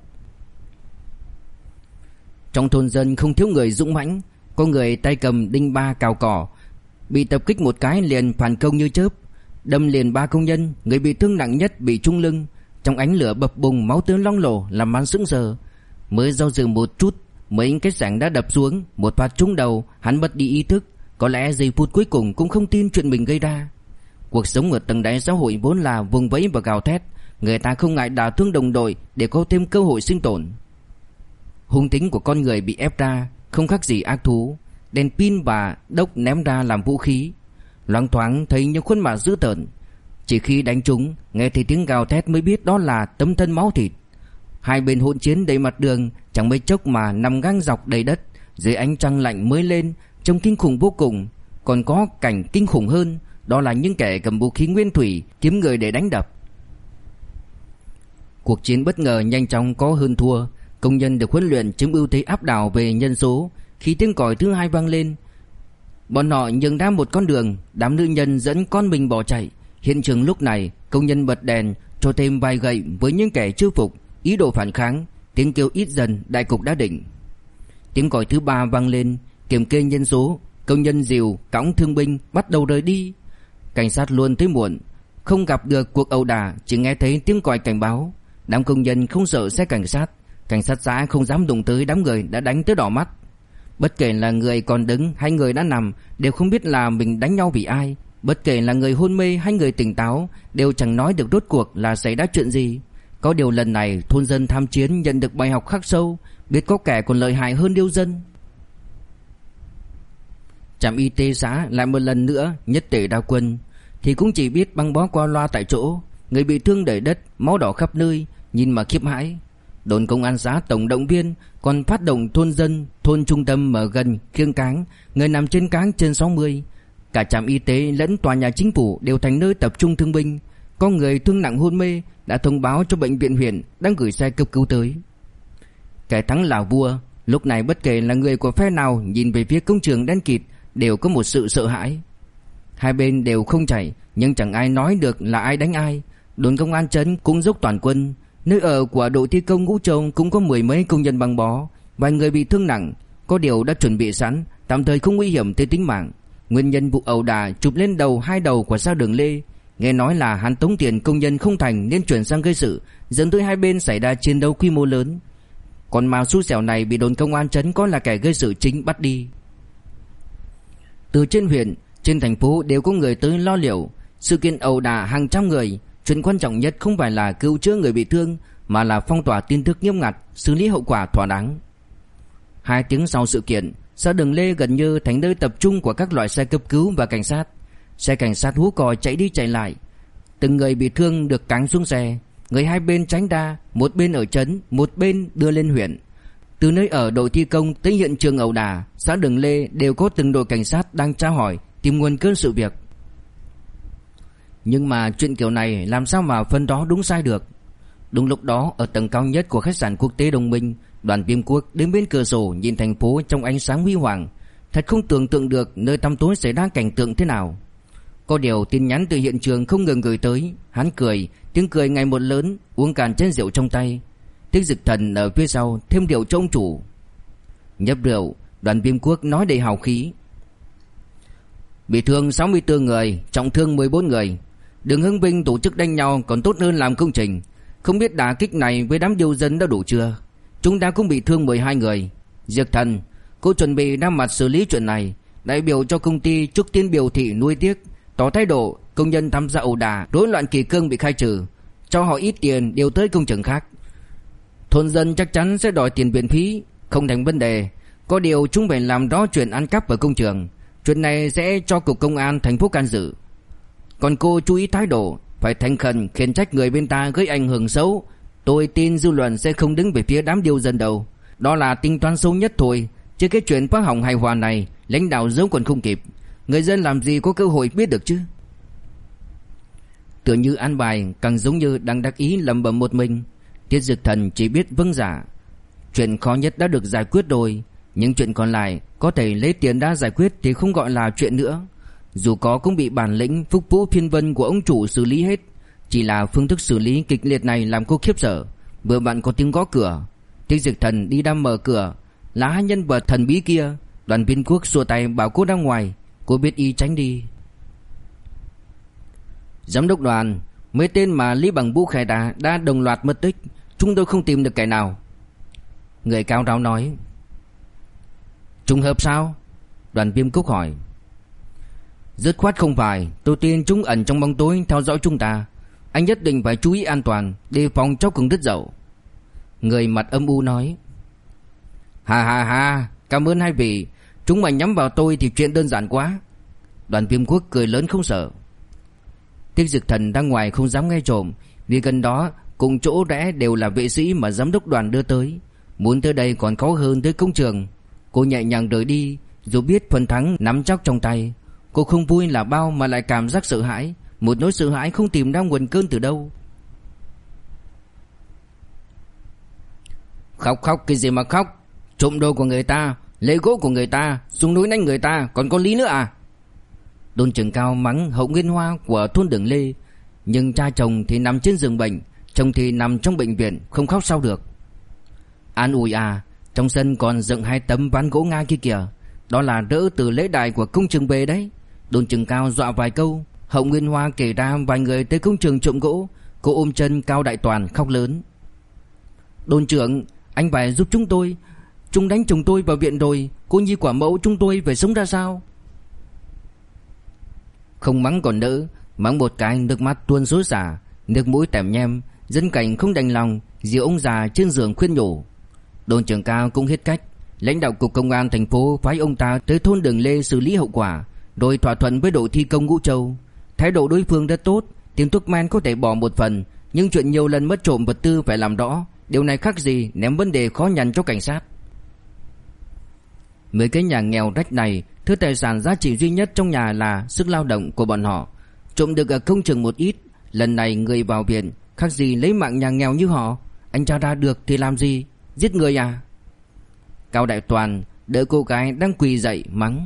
Trong thôn dân không thiếu người dũng mãnh, có người tay cầm đinh ba cào cỏ, bị tập kích một cái liền phản công như chớp, đâm liền 3 công nhân. Người bị thương nặng nhất bị trúng lưng, trong ánh lửa bập bùng máu tươi loang lổ làm hắn sững sờ. Mới do dự một chút, mấy cái xẻng đã đập xuống, một phát trúng đầu, hắn mất đi ý thức. Có lẽ giây phút cuối cùng cũng không tin chuyện mình gây ra. Cuộc sống ở tầng đáy xã hội vốn là vùng vẫy và gào thét, người ta không ngại đả thương đồng đội để có thêm cơ hội sinh tồn. Hung tính của con người bị ép ra, không khác gì ác thú. Đèn pin và đốc ném ra làm vũ khí. Loáng thoáng thấy những khuôn mặt dữ tợn. Chỉ khi đánh trúng, nghe thấy tiếng gào thét mới biết đó là tấm thân máu thịt. Hai bên hỗn chiến đầy mặt đường, chẳng mấy chốc mà nằm ngang dọc đầy đất. Dưới ánh trăng lạnh mới lên, trông kinh khủng vô cùng. Còn có cảnh kinh khủng hơn, đó là những kẻ cầm vũ khí nguyên thủy kiếm người để đánh đập. Cuộc chiến bất ngờ nhanh chóng có hơn thua. Công nhân được huấn luyện chiếm ưu thế áp đảo về nhân số. Khi tiếng còi thứ hai vang lên, bọn họ nhường ra một con đường, đám nữ nhân dẫn con mình bỏ chạy. Hiện trường lúc này, công nhân bật đèn, cho thêm vài gậy với những kẻ chưa phục, ý đồ phản kháng. Tiếng kêu ít dần, đại cục đã định. Tiếng còi thứ 3 vang lên, kiểm kê nhân số. Công nhân dìu cõng thương binh bắt đầu rời đi. Cảnh sát luôn tới muộn, không gặp được cuộc ẩu đả, chỉ nghe thấy tiếng còi cảnh báo. Đám công nhân không sợ xe cảnh sát xã không dám đụng tới đám người đã đánh tới đỏ mắt. Bất kể là người còn đứng hay người đã nằm, đều không biết là mình đánh nhau vì ai. Bất kể là người hôn mê hay người tỉnh táo, đều chẳng nói được rốt cuộc là xảy ra chuyện gì. Có điều lần này thôn dân tham chiến nhận được bài học khắc sâu, biết có kẻ còn lợi hại hơn điêu dân. Trạm y tế xã lại một lần nữa nhất tề ra quân, thì cũng chỉ biết băng bó qua loa tại chỗ. Người bị thương đầy đất, máu đỏ khắp nơi, nhìn mà khiếp hãi. Đồn công an xã tổng động viên, còn phát động thôn dân, thôn trung tâm mở gần khiêng cáng, người nằm trên cáng trên 60. Cả trạm y tế lẫn tòa nhà chính phủ đều thành nơi tập trung thương binh. Có người thương nặng hôn mê đã thông báo cho bệnh viện huyện đang gửi xe cấp cứu tới. Kẻ thắng là vua. Lúc này bất kể là người của phe nào nhìn về phía công trường đen kịt đều có một sự sợ hãi. Hai bên đều không chạy, nhưng chẳng ai nói được là ai đánh ai. Đồn công an trấn cũng dốc toàn quân. Nơi ở của đội thi công Ngũ Châu cũng có 10 mấy công nhân băng bó, vài người bị thương nặng, có điều đã chuẩn bị sẵn, tạm thời không nguy hiểm tới tính mạng. Nguyên nhân vụ ẩu đả chụp lên hai đầu của Sa Đường Lê. Nghe nói là hắn tống tiền công nhân không thành nên chuyển sang gây sự, dẫn tới hai bên xảy ra chiến đấu quy mô lớn. Còn mà xui xẻo này bị đồn công an trấn coi là kẻ gây sự chính bắt đi. Từ trên huyện, trên thành phố đều có người tới lo liệu. Sự kiện ẩu đả hàng trăm người. Chuyện quan trọng nhất không phải là cứu chữa người bị thương, mà là phong tỏa tin tức nghiêm ngặt, xử lý hậu quả thỏa đáng. 2 tiếng sau sự kiện, Sa Đường Lê gần như thành nơi tập trung của các loại xe cấp cứu và cảnh sát. Xe cảnh sát hú còi chạy đi chạy lại. Từng người bị thương được cáng xuống xe. Người hai bên tránh ra, một bên ở trấn, một bên đưa lên huyện. Từ nơi ở đội thi công tới hiện trường ẩu đả, xã Đường Lê đều có từng đội cảnh sát đang tra hỏi, tìm nguồn cơn sự việc. Nhưng mà chuyện kiểu này làm sao mà phân đó đúng sai được. Đúng lúc đó, ở tầng cao nhất của khách sạn quốc tế Đồng Minh, Đoàn Viêm Quốc đến bên cửa sổ nhìn thành phố trong ánh sáng huy hoàng. Thật không tưởng tượng được nơi tăm tối xảy ra cảnh tượng thế nào. Có điều tin nhắn từ hiện trường không ngừng gửi tới. Hắn cười, tiếng cười ngày một lớn, uống cạn chén rượu trong tay. Tiết Dực Thần ở phía sau thêm rượu cho ông chủ. Nhấp rượu, Đoàn Viêm Quốc nói đầy hào khí. Bị thương 64 người, trọng thương 14 người. Đường Hưng Vinh tổ chức đánh nhau còn tốt hơn làm công trình. Không biết đả kích này với đám điêu dân đã đủ chưa. Chúng ta cũng bị thương 12 người. Diệt Thần, Cô chuẩn bị ra mặt xử lý chuyện này. Đại biểu cho công ty Trúc Tiên biểu thị nuối tiếc, tỏ thái độ công nhân tham gia ẩu đả, rối loạn kỷ cương bị khai trừ, cho họ ít tiền điều tới công trường khác. Thôn dân chắc chắn sẽ đòi tiền viện phí, không thành vấn đề. Có điều chúng phải làm rõ chuyện ăn cắp ở công trường. Chuyện này sẽ cho cục công an thành phố can dự. Còn cô chú ý thái độ, phải thành khẩn khiển trách người bên ta gây ảnh hưởng xấu. Tôi tin dư luận sẽ không đứng về phía đám điêu dân đâu. Đó là tính toán xấu nhất thôi. Chứ cái chuyện phá hỏng hài hòa này lãnh đạo giấu còn không kịp. Người dân làm gì có cơ hội biết được chứ. Tựa như an bài, càng giống như đang đắc ý lẩm bẩm một mình. Tiết Dực Thần chỉ biết vâng dạ. Chuyện khó nhất đã được giải quyết rồi. Những chuyện còn lại có thể lấy tiền đã giải quyết thì không gọi là chuyện nữa. Dù có cũng bị bản lĩnh phúc vũ phiên vân của ông chủ xử lý hết. Chỉ là phương thức xử lý kịch liệt này làm cô khiếp sợ. Vừa bạn có tiếng gõ cửa. Tiết Dực Thần đi ra mở cửa. Là hai nhân vật thần bí kia. Đoàn Viên Quốc xua tay bảo cô ra ngoài. Cô biết ý tránh đi. Giám đốc Đoàn, mấy tên mà Lý Bằng Vũ khai đá đã đồng loạt mất tích. Chúng tôi không tìm được kẻ nào. Người cao ráo nói. Trùng hợp sao? Đoàn Viêm Cúc hỏi. Dứt khoát không phải. Tôi tin chúng ẩn trong bóng tối theo dõi chúng ta. Anh nhất định phải chú ý an toàn, đề phòng chó cứng đứt dậu. Người mặt âm u nói. Hà hà hà, cảm ơn hai vị. Chúng mà nhắm vào tôi thì chuyện đơn giản quá. Đoàn Viêm Quốc cười lớn không sợ. Tiết Dực Thần đang ngoài không dám nghe trộm, vì gần đó cùng chỗ rẽ đều là vệ sĩ mà giám đốc Đoàn đưa tới. Muốn tới đây còn khó hơn tới công trường. Cô nhẹ nhàng rời đi, dù biết phần thắng nắm chắc trong tay. Cô không vui là bao mà lại cảm giác sợ hãi, một nỗi sợ hãi không tìm ra nguồn cơn từ đâu. Khóc khóc cái gì mà khóc? Trộm đồ của người ta, lấy gỗ của người ta, xuống núi đánh người ta, còn có lý nữa à? Đôn Trường Cao mắng Hậu Nguyên Hoa của thôn Đường Lê. Nhưng cha chồng thì nằm trên giường bệnh, chồng thì nằm trong bệnh viện, không khóc sao được. An ủi à, trong sân còn dựng 2 tấm ván gỗ Nga kia kìa. Đó là đỡ từ lễ đài của công trường về đấy. Đôn Trường Cao dọa vài câu. Hậu Nguyên Hoa kể ra vài người tới công trường trộm gỗ. Cô ôm chân Cao Đại Toàn khóc lớn. Đôn trưởng, anh phải giúp chúng tôi. Chúng đánh chồng tôi vào viện rồi. Cô nhi quả mẫu chúng tôi phải sống ra sao? Không mắng còn đỡ, mắng một cái nước mắt tuôn xối xả, nước mũi tèm nhem. Dân cảnh không đành lòng, dìu ông già trên giường khuyên nhủ. Đôn Trường Cao cũng hết cách. Lãnh đạo cục công an thành phố phái ông ta tới thôn Đường Lê xử lý hậu quả, rồi thỏa thuận với đội thi công Ngũ Châu. Thái độ đối phương rất tốt, tiền thuốc men có thể bỏ một phần, nhưng chuyện nhiều lần mất trộm vật tư phải làm rõ. Điều này khác gì ném vấn đề khó nhằn cho cảnh sát. Mấy cái nhà nghèo rách này, thứ tài sản giá trị duy nhất trong nhà là sức lao động của bọn họ. Trộm được ở công trường một ít, lần này người vào viện, khác gì lấy mạng nhà nghèo như họ. Anh tra ra được thì làm gì? Giết người à? Cao Đại Toàn đỡ cô gái đang quỳ dậy mắng.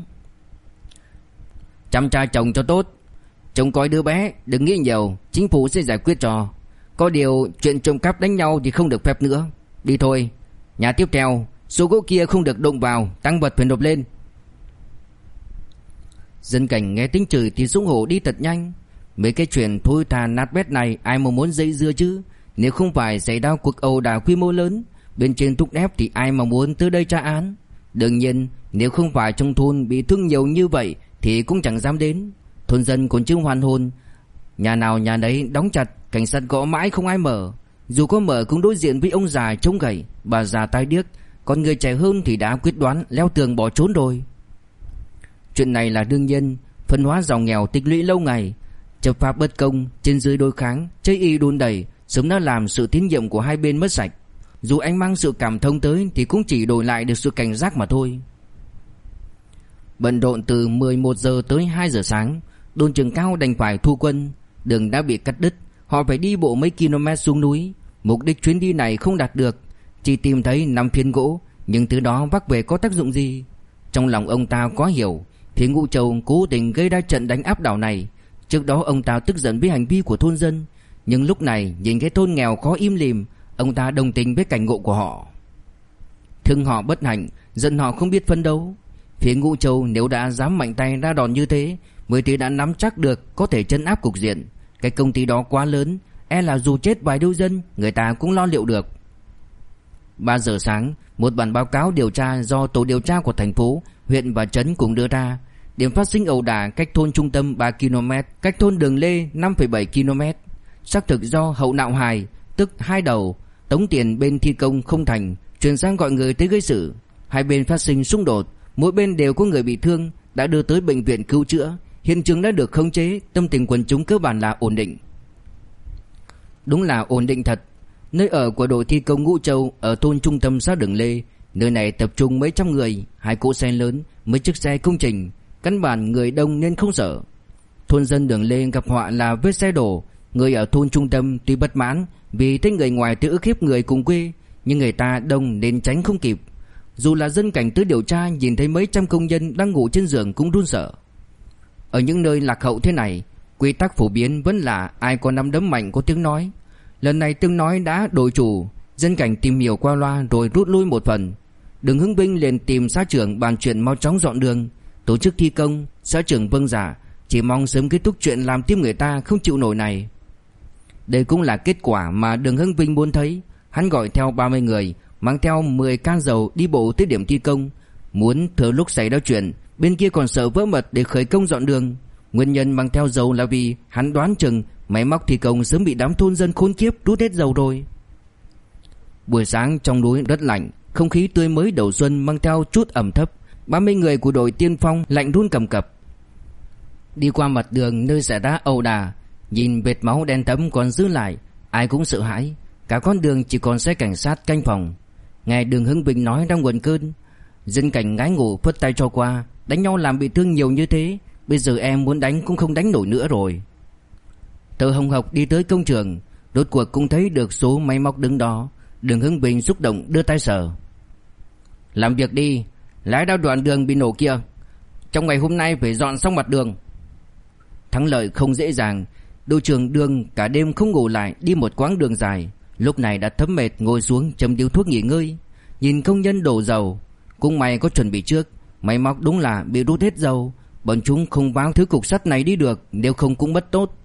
Chăm cha chồng cho tốt, chồng coi đứa bé, đừng nghĩ nhiều, chính phủ sẽ giải quyết cho. Có điều chuyện trộm cắp đánh nhau thì không được phép nữa. Đi thôi, nhà tiếp theo, số gỗ kia không được động vào, tang vật phải nộp lên. Dân cảnh nghe tiếng chửi thì xấu hổ đi thật nhanh. Mấy cái chuyện thôi thà nát bét này ai mà muốn dây dưa chứ. Nếu không phải xảy ra cuộc ẩu đả quy mô lớn, bên trên thúc ép thì ai mà muốn tới đây tra án. Đương nhiên nếu không phải trong thôn bị thương nhiều như vậy thì cũng chẳng dám đến. Thôn dân còn chưa hoàn hồn, nhà nào nhà đấy đóng chặt, cảnh sát gõ mãi không ai mở. Dù có mở cũng đối diện với ông già trông gầy, bà già tai điếc. Còn người trẻ hơn thì đã quyết đoán leo tường bỏ trốn rồi. Chuyện này là đương nhiên, phân hóa giàu nghèo tích lũy lâu ngày, chấp pháp bất công, trên dưới đối kháng, chây y đùn đẩy, sớm đã làm sự tín nhiệm của hai bên mất sạch. Dù anh mang sự cảm thông tới thì cũng chỉ đổi lại được sự cảnh giác mà thôi. Bận rộn từ 11 giờ tới 2 giờ sáng, Đôn Trường Cao đành phải thu quân. Đường đã bị cắt đứt, họ phải đi bộ mấy km xuống núi. Mục đích chuyến đi này không đạt được, chỉ tìm thấy 5 phiến gỗ, nhưng thứ đó vác về có tác dụng gì? Trong lòng ông ta có hiểu, phía Ngũ Châu cố tình gây ra trận đánh áp đảo này. Trước đó ông ta tức giận với hành vi của thôn dân, nhưng lúc này nhìn cái thôn nghèo khó im lìm, ông ta đồng tình với cảnh ngộ của họ. Thương họ bất hạnh, giận họ không biết phân đấu. Phía Ngũ Châu nếu đã dám mạnh tay ra đòn như thế, mới thì đã nắm chắc được có thể trấn áp cục diện. Cái công ty đó quá lớn, e là dù chết vài đô dân, người ta cũng lo liệu được. 3 giờ sáng, một bản báo cáo điều tra do tổ điều tra của thành phố, huyện và trấn cùng đưa ra. Điểm phát sinh ẩu đả cách thôn trung tâm 3 km, cách thôn Đường Lê 5,7 km. Xác thực do Hậu Nạo Hài, tức hai đầu, tống tiền bên thi công không thành, chuyển sang gọi người tới gây sự. Hai bên phát sinh xung đột, mỗi bên đều có người bị thương, đã đưa tới bệnh viện cứu chữa. Hiện trường đã được khống chế, tâm tình quần chúng cơ bản là ổn định. Đúng là ổn định thật. Nơi ở của đội thi công Ngũ Châu ở thôn trung tâm xã Đường Lê, nơi này tập trung mấy trăm người, 2 cỗ xe lớn, mấy chiếc xe công trình, căn bản người đông nên không sợ. Thôn dân Đường Lê gặp họa là vết xe đổ. Người ở thôn trung tâm tuy bất mãn vì thấy người ngoài tự ức hiếp người cùng quê, nhưng người ta đông nên tránh không kịp. Dù là dân cảnh tới điều tra, nhìn thấy mấy trăm công nhân đang ngủ trên giường cũng run sợ. Ở những nơi lạc hậu thế này, quy tắc phổ biến vẫn là ai có nắm đấm mạnh có tiếng nói. Lần này tiếng nói đã đổi chủ, dân cảnh tìm hiểu qua loa rồi rút lui một phần. Đường Hưng Binh liền tìm xã trưởng bàn chuyện mau chóng dọn đường, tổ chức thi công. Xã trưởng vâng dạ, chỉ mong sớm kết thúc chuyện làm tim người ta không chịu nổi này. Đây cũng là kết quả mà Đường Hưng Vinh muốn thấy. Hắn gọi theo 30 người, mang theo 10 can dầu đi bộ tới điểm thi công, muốn thừa lúc xảy ra chuyện, bên kia còn sợ vỡ mật để khởi công dọn đường. Nguyên nhân mang theo dầu là vì hắn đoán chừng máy móc thi công sớm bị đám thôn dân khốn kiếp rút hết dầu rồi. Buổi sáng trong núi rất lạnh, không khí tươi mới đầu xuân mang theo chút ẩm thấp. 30 người của đội tiên phong lạnh run cầm cập. Đi qua mặt đường nơi xảy ra ẩu đả, nhìn vệt máu đen thẫm còn giữ lại, ai cũng sợ hãi. Cả con đường chỉ còn xe cảnh sát canh phòng. Nghe Đường Hưng Bình nói đang nguồn cơn, dân cảnh ngái ngủ phất tay cho qua. Đánh nhau làm bị thương nhiều như thế, bây giờ em muốn đánh cũng không đánh nổi nữa rồi. Tờ hồng hộc đi tới công trường, rốt cuộc cũng thấy được số máy móc đứng đó. Đường Hưng Bình xúc động đưa tay sờ. Làm việc đi, lái đao đoạn đường bị nổ kia, trong ngày hôm nay phải dọn xong mặt đường. Thắng lợi không dễ dàng. Đội trưởng Đường cả đêm không ngủ lại đi một quãng đường dài, lúc này đã thấm mệt ngồi xuống châm điếu thuốc nghỉ ngơi. Nhìn công nhân đổ dầu, cũng may có chuẩn bị trước. Máy móc đúng là bị rút hết dầu, bọn chúng không báo thứ cục sắt này đi được, nếu không cũng bất tốt.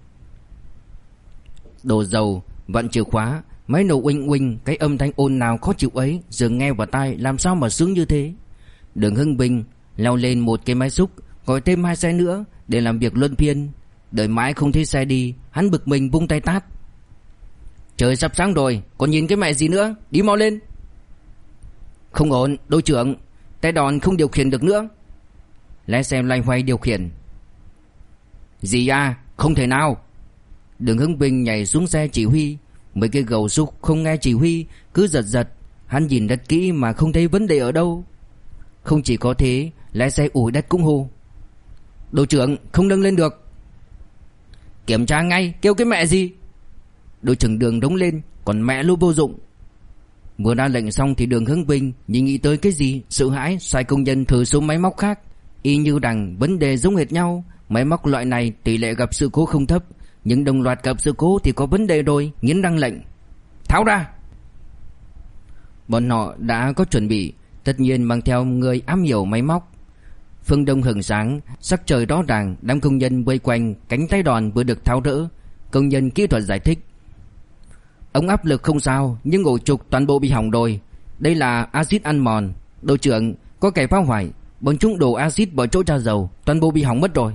Đổ dầu, vặn chìa khóa, máy nổ uỳnh uỳnh, cái âm thanh ồn nào khó chịu ấy giờ nghe vào tai làm sao mà sướng như thế. Đường Hưng Bình leo lên một cái máy xúc, gọi thêm 2 xe nữa để làm việc luân phiên. Đợi mãi không thấy xe đi, hắn bực mình vung tay tát. Trời sắp sáng rồi, còn nhìn cái mẹ gì nữa, đi mau lên. Không ổn, đội trưởng, tay đòn không điều khiển được nữa. Lái xe loay hoay điều khiển. Gì à, không thể nào. Đường Hưng Bình nhảy xuống xe chỉ huy. Mấy cái gầu xúc không nghe chỉ huy, cứ giật giật. Hắn nhìn rất kỹ mà không thấy vấn đề ở đâu. Không chỉ có thế, lái xe ủi đất cũng hô. Đội trưởng, không nâng lên được. Kiểm tra ngay, kêu cái mẹ gì. Đội trưởng Đường đống lên, còn mẹ luôn vô dụng. Vừa ra lệnh xong thì Đường Hưng Bình nhìn nghĩ tới cái gì, sợ hãi xoay công nhân thử số máy móc khác. Y như rằng vấn đề giống hệt nhau. Máy móc loại này tỷ lệ gặp sự cố không thấp, nhưng đồng loạt gặp sự cố thì có vấn đề rồi. Nghiến răng lệnh, tháo ra. Bọn họ đã có chuẩn bị, tất nhiên mang theo người am hiểu máy móc. Phương đông hừng sáng, sắc trời rõ ràng. Đám công nhân vây quanh, cánh tay đòn vừa được tháo rỡ. Công nhân kỹ thuật giải thích. Ống áp lực không sao, nhưng ổ trục toàn bộ bị hỏng rồi. Đây là axit ăn mòn. Đội trưởng, có kẻ phá hoại, bọn chúng đổ axit vào chỗ tra dầu, toàn bộ bị hỏng mất rồi.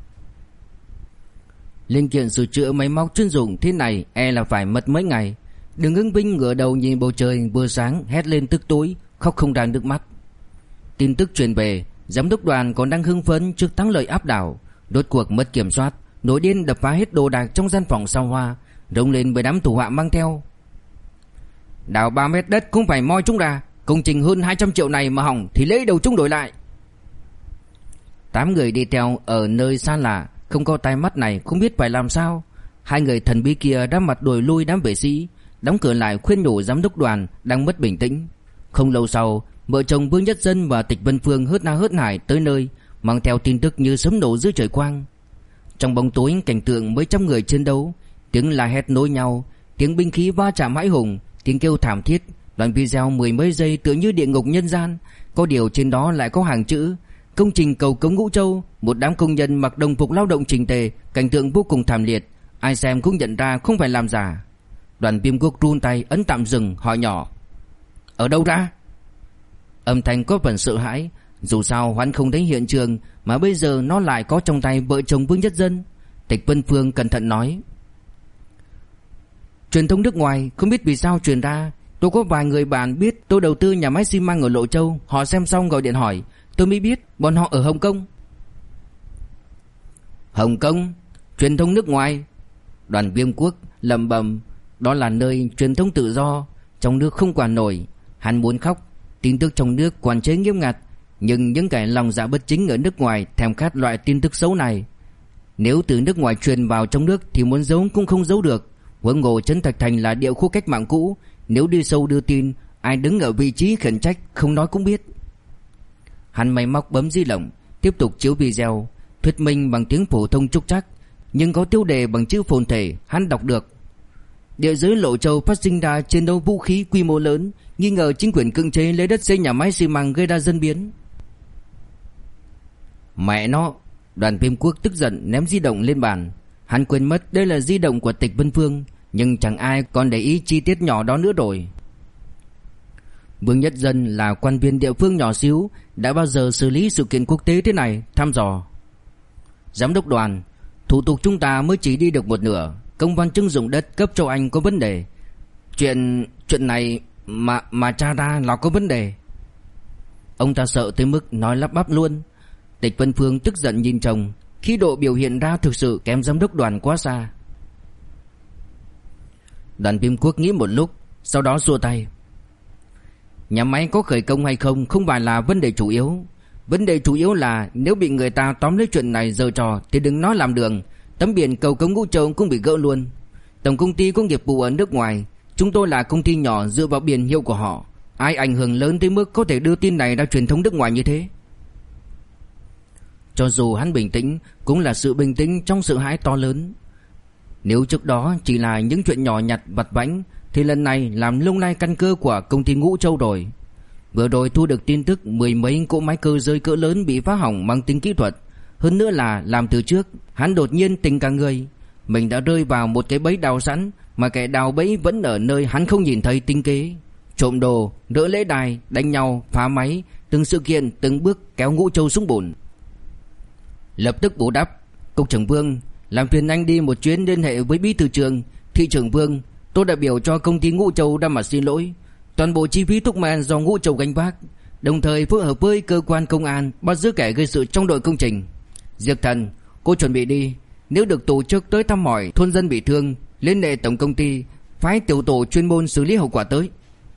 Linh kiện sửa chữa máy móc chuyên dụng thế này e là phải mất mấy ngày. Đường Hưng Vinh ngửa đầu nhìn bầu trời vừa sáng, hét lên tức tối, khóc không ra nước mắt. Tin tức truyền về, giám đốc đoàn còn đang hưng phấn trước thắng lợi áp đảo, rốt cuộc mất kiểm soát, nổi điên đập phá hết đồ đạc trong gian phòng sao hoa, rống lên với đám thủ hạ mang theo. Đào 3 mét đất cũng phải moi chúng ra, công trình hơn 200 triệu này mà hỏng thì lấy đầu chúng đổi lại. 8 người đi theo ở nơi xa lạ, không có tai mắt này không biết phải làm sao. 2 người thần bí kia đã mặt đuổi lui đám vệ sĩ, đóng cửa lại khuyên nhủ giám đốc đoàn đang mất bình tĩnh. Không lâu sau, vợ chồng Vương Nhất Dân và Tịch Vân Phương hớt na hớt hải tới nơi, mang theo tin tức như sấm nổ dưới trời quang. Trong bóng tối cảnh tượng mấy trăm người chiến đấu, tiếng la hét nối nhau, tiếng binh khí va chạm hãi hùng, tiếng kêu thảm thiết. Đoạn video 10 mấy giây tựa như địa ngục nhân gian, có điều trên đó lại có hàng chữ: công trình cầu cống Ngũ Châu. Một đám công nhân mặc đồng phục lao động chỉnh tề, cảnh tượng vô cùng thảm liệt, ai xem cũng nhận ra không phải làm giả. Đoàn Viêm Quốc run tay ấn tạm dừng, hỏi nhỏ: Ở đâu ra? Âm thanh có phần sợ hãi. Dù sao hắn không thấy hiện trường, mà bây giờ nó lại có trong tay vợ chồng Vương Nhất Dân. Tịch Vân Phương cẩn thận nói: truyền thông nước ngoài không biết vì sao truyền ra. Tôi có vài người bạn biết tôi đầu tư nhà máy xi măng ở Lộ Châu. Họ xem xong gọi điện hỏi, tôi mới biết bọn họ ở Hồng Kông. Hồng Kông? Truyền thông nước ngoài? Đoàn Viêm Quốc lẩm bẩm. Đó là nơi truyền thông tự do, trong nước không quản nổi. Hắn muốn khóc. Tin tức trong nước quản chế nghiêm ngặt, nhưng những kẻ lòng dạ bất chính ở nước ngoài thèm khát loại tin tức xấu này. Nếu từ nước ngoài truyền vào trong nước thì muốn giấu cũng không giấu được. Huống hồ Trấn Thạch Thành là địa khu cách mạng cũ, nếu đi sâu đưa tin, ai đứng ở vị trí khiển trách không nói cũng biết. Hắn máy móc bấm di động, tiếp tục chiếu video, thuyết minh bằng tiếng phổ thông trúc trắc, nhưng có tiêu đề bằng chữ phồn thể. Hắn đọc được: địa giới Lộ Châu phát sinh ra chiến đấu vũ khí quy mô lớn, nghi ngờ chính quyền cưỡng chế lấy đất xây nhà máy xi măng gây ra dân biến. Mẹ nó! Đoàn Viêm Quốc tức giận ném di động lên bàn. Hắn quên mất đây là di động của Tịch Vân Phương, nhưng chẳng ai còn để ý chi tiết nhỏ đó nữa rồi. Vương Nhất Dân là quan viên địa phương nhỏ xíu, đã bao giờ xử lý sự kiện quốc tế thế này? Thăm dò: giám đốc đoàn, thủ tục chúng ta mới chỉ đi được một nửa. Công văn trưng dụng đất cấp cho anh có vấn đề. Chuyện này mà tra ra là có vấn đề. Ông ta sợ tới mức nói lắp bắp luôn. Tịch Vân Phương tức giận nhìn chồng, khí độ biểu hiện ra thực sự kém giám đốc đoàn quá xa. Đoàn Viêm Quốc nghĩ một lúc, sau đó xua tay: nhà máy có khởi công hay không không phải là vấn đề chủ yếu. Vấn đề chủ yếu là nếu bị người ta tóm lấy chuyện này giở trò thì đừng nói làm đường, tấm biển cầu cống Ngũ Châu cũng bị gỡ luôn. Tổng công ty có nghiệp vụ ở nước ngoài, chúng tôi là công ty nhỏ dựa vào biển hiệu của họ. Ai ảnh hưởng lớn tới mức có thể đưa tin này ra truyền thống nước ngoài như thế? Cho dù hắn bình tĩnh, cũng là sự bình tĩnh trong sự hãi to lớn. Nếu trước đó chỉ là những chuyện nhỏ nhặt vặt vãnh, thì lần này làm lung lay căn cơ của công ty Ngũ Châu rồi. Vừa rồi thu được tin tức mười mấy cỗ máy cơ giới cỡ lớn bị phá hỏng mang tính kỹ thuật. Hơn nữa là làm từ trước. Hắn đột nhiên tỉnh cả người. Mình đã rơi vào một cái bẫy đào sẵn, mà kẻ đào bẫy vẫn ở nơi hắn không nhìn thấy tinh kế. Trộm đồ, đỡ lễ đài, đánh nhau, phá máy, từng sự kiện từng bước kéo Ngũ Châu xuống bùn. Lập tức bù đắp: cục trưởng Vương, làm phiền anh đi một chuyến liên hệ với bí thư trưởng, thị trưởng Vương. Tôi đại biểu cho công ty Ngũ Châu ra mặt xin lỗi. Toàn bộ chi phí thuốc men do Ngũ Châu gánh vác, đồng thời phối hợp với cơ quan công an bắt giữ kẻ gây sự trong đội công trình. Diệp Thần, cô chuẩn bị đi. Nếu được tổ chức tới thăm hỏi thôn dân bị thương, liên hệ tổng công ty, phái tiểu tổ chuyên môn xử lý hậu quả tới.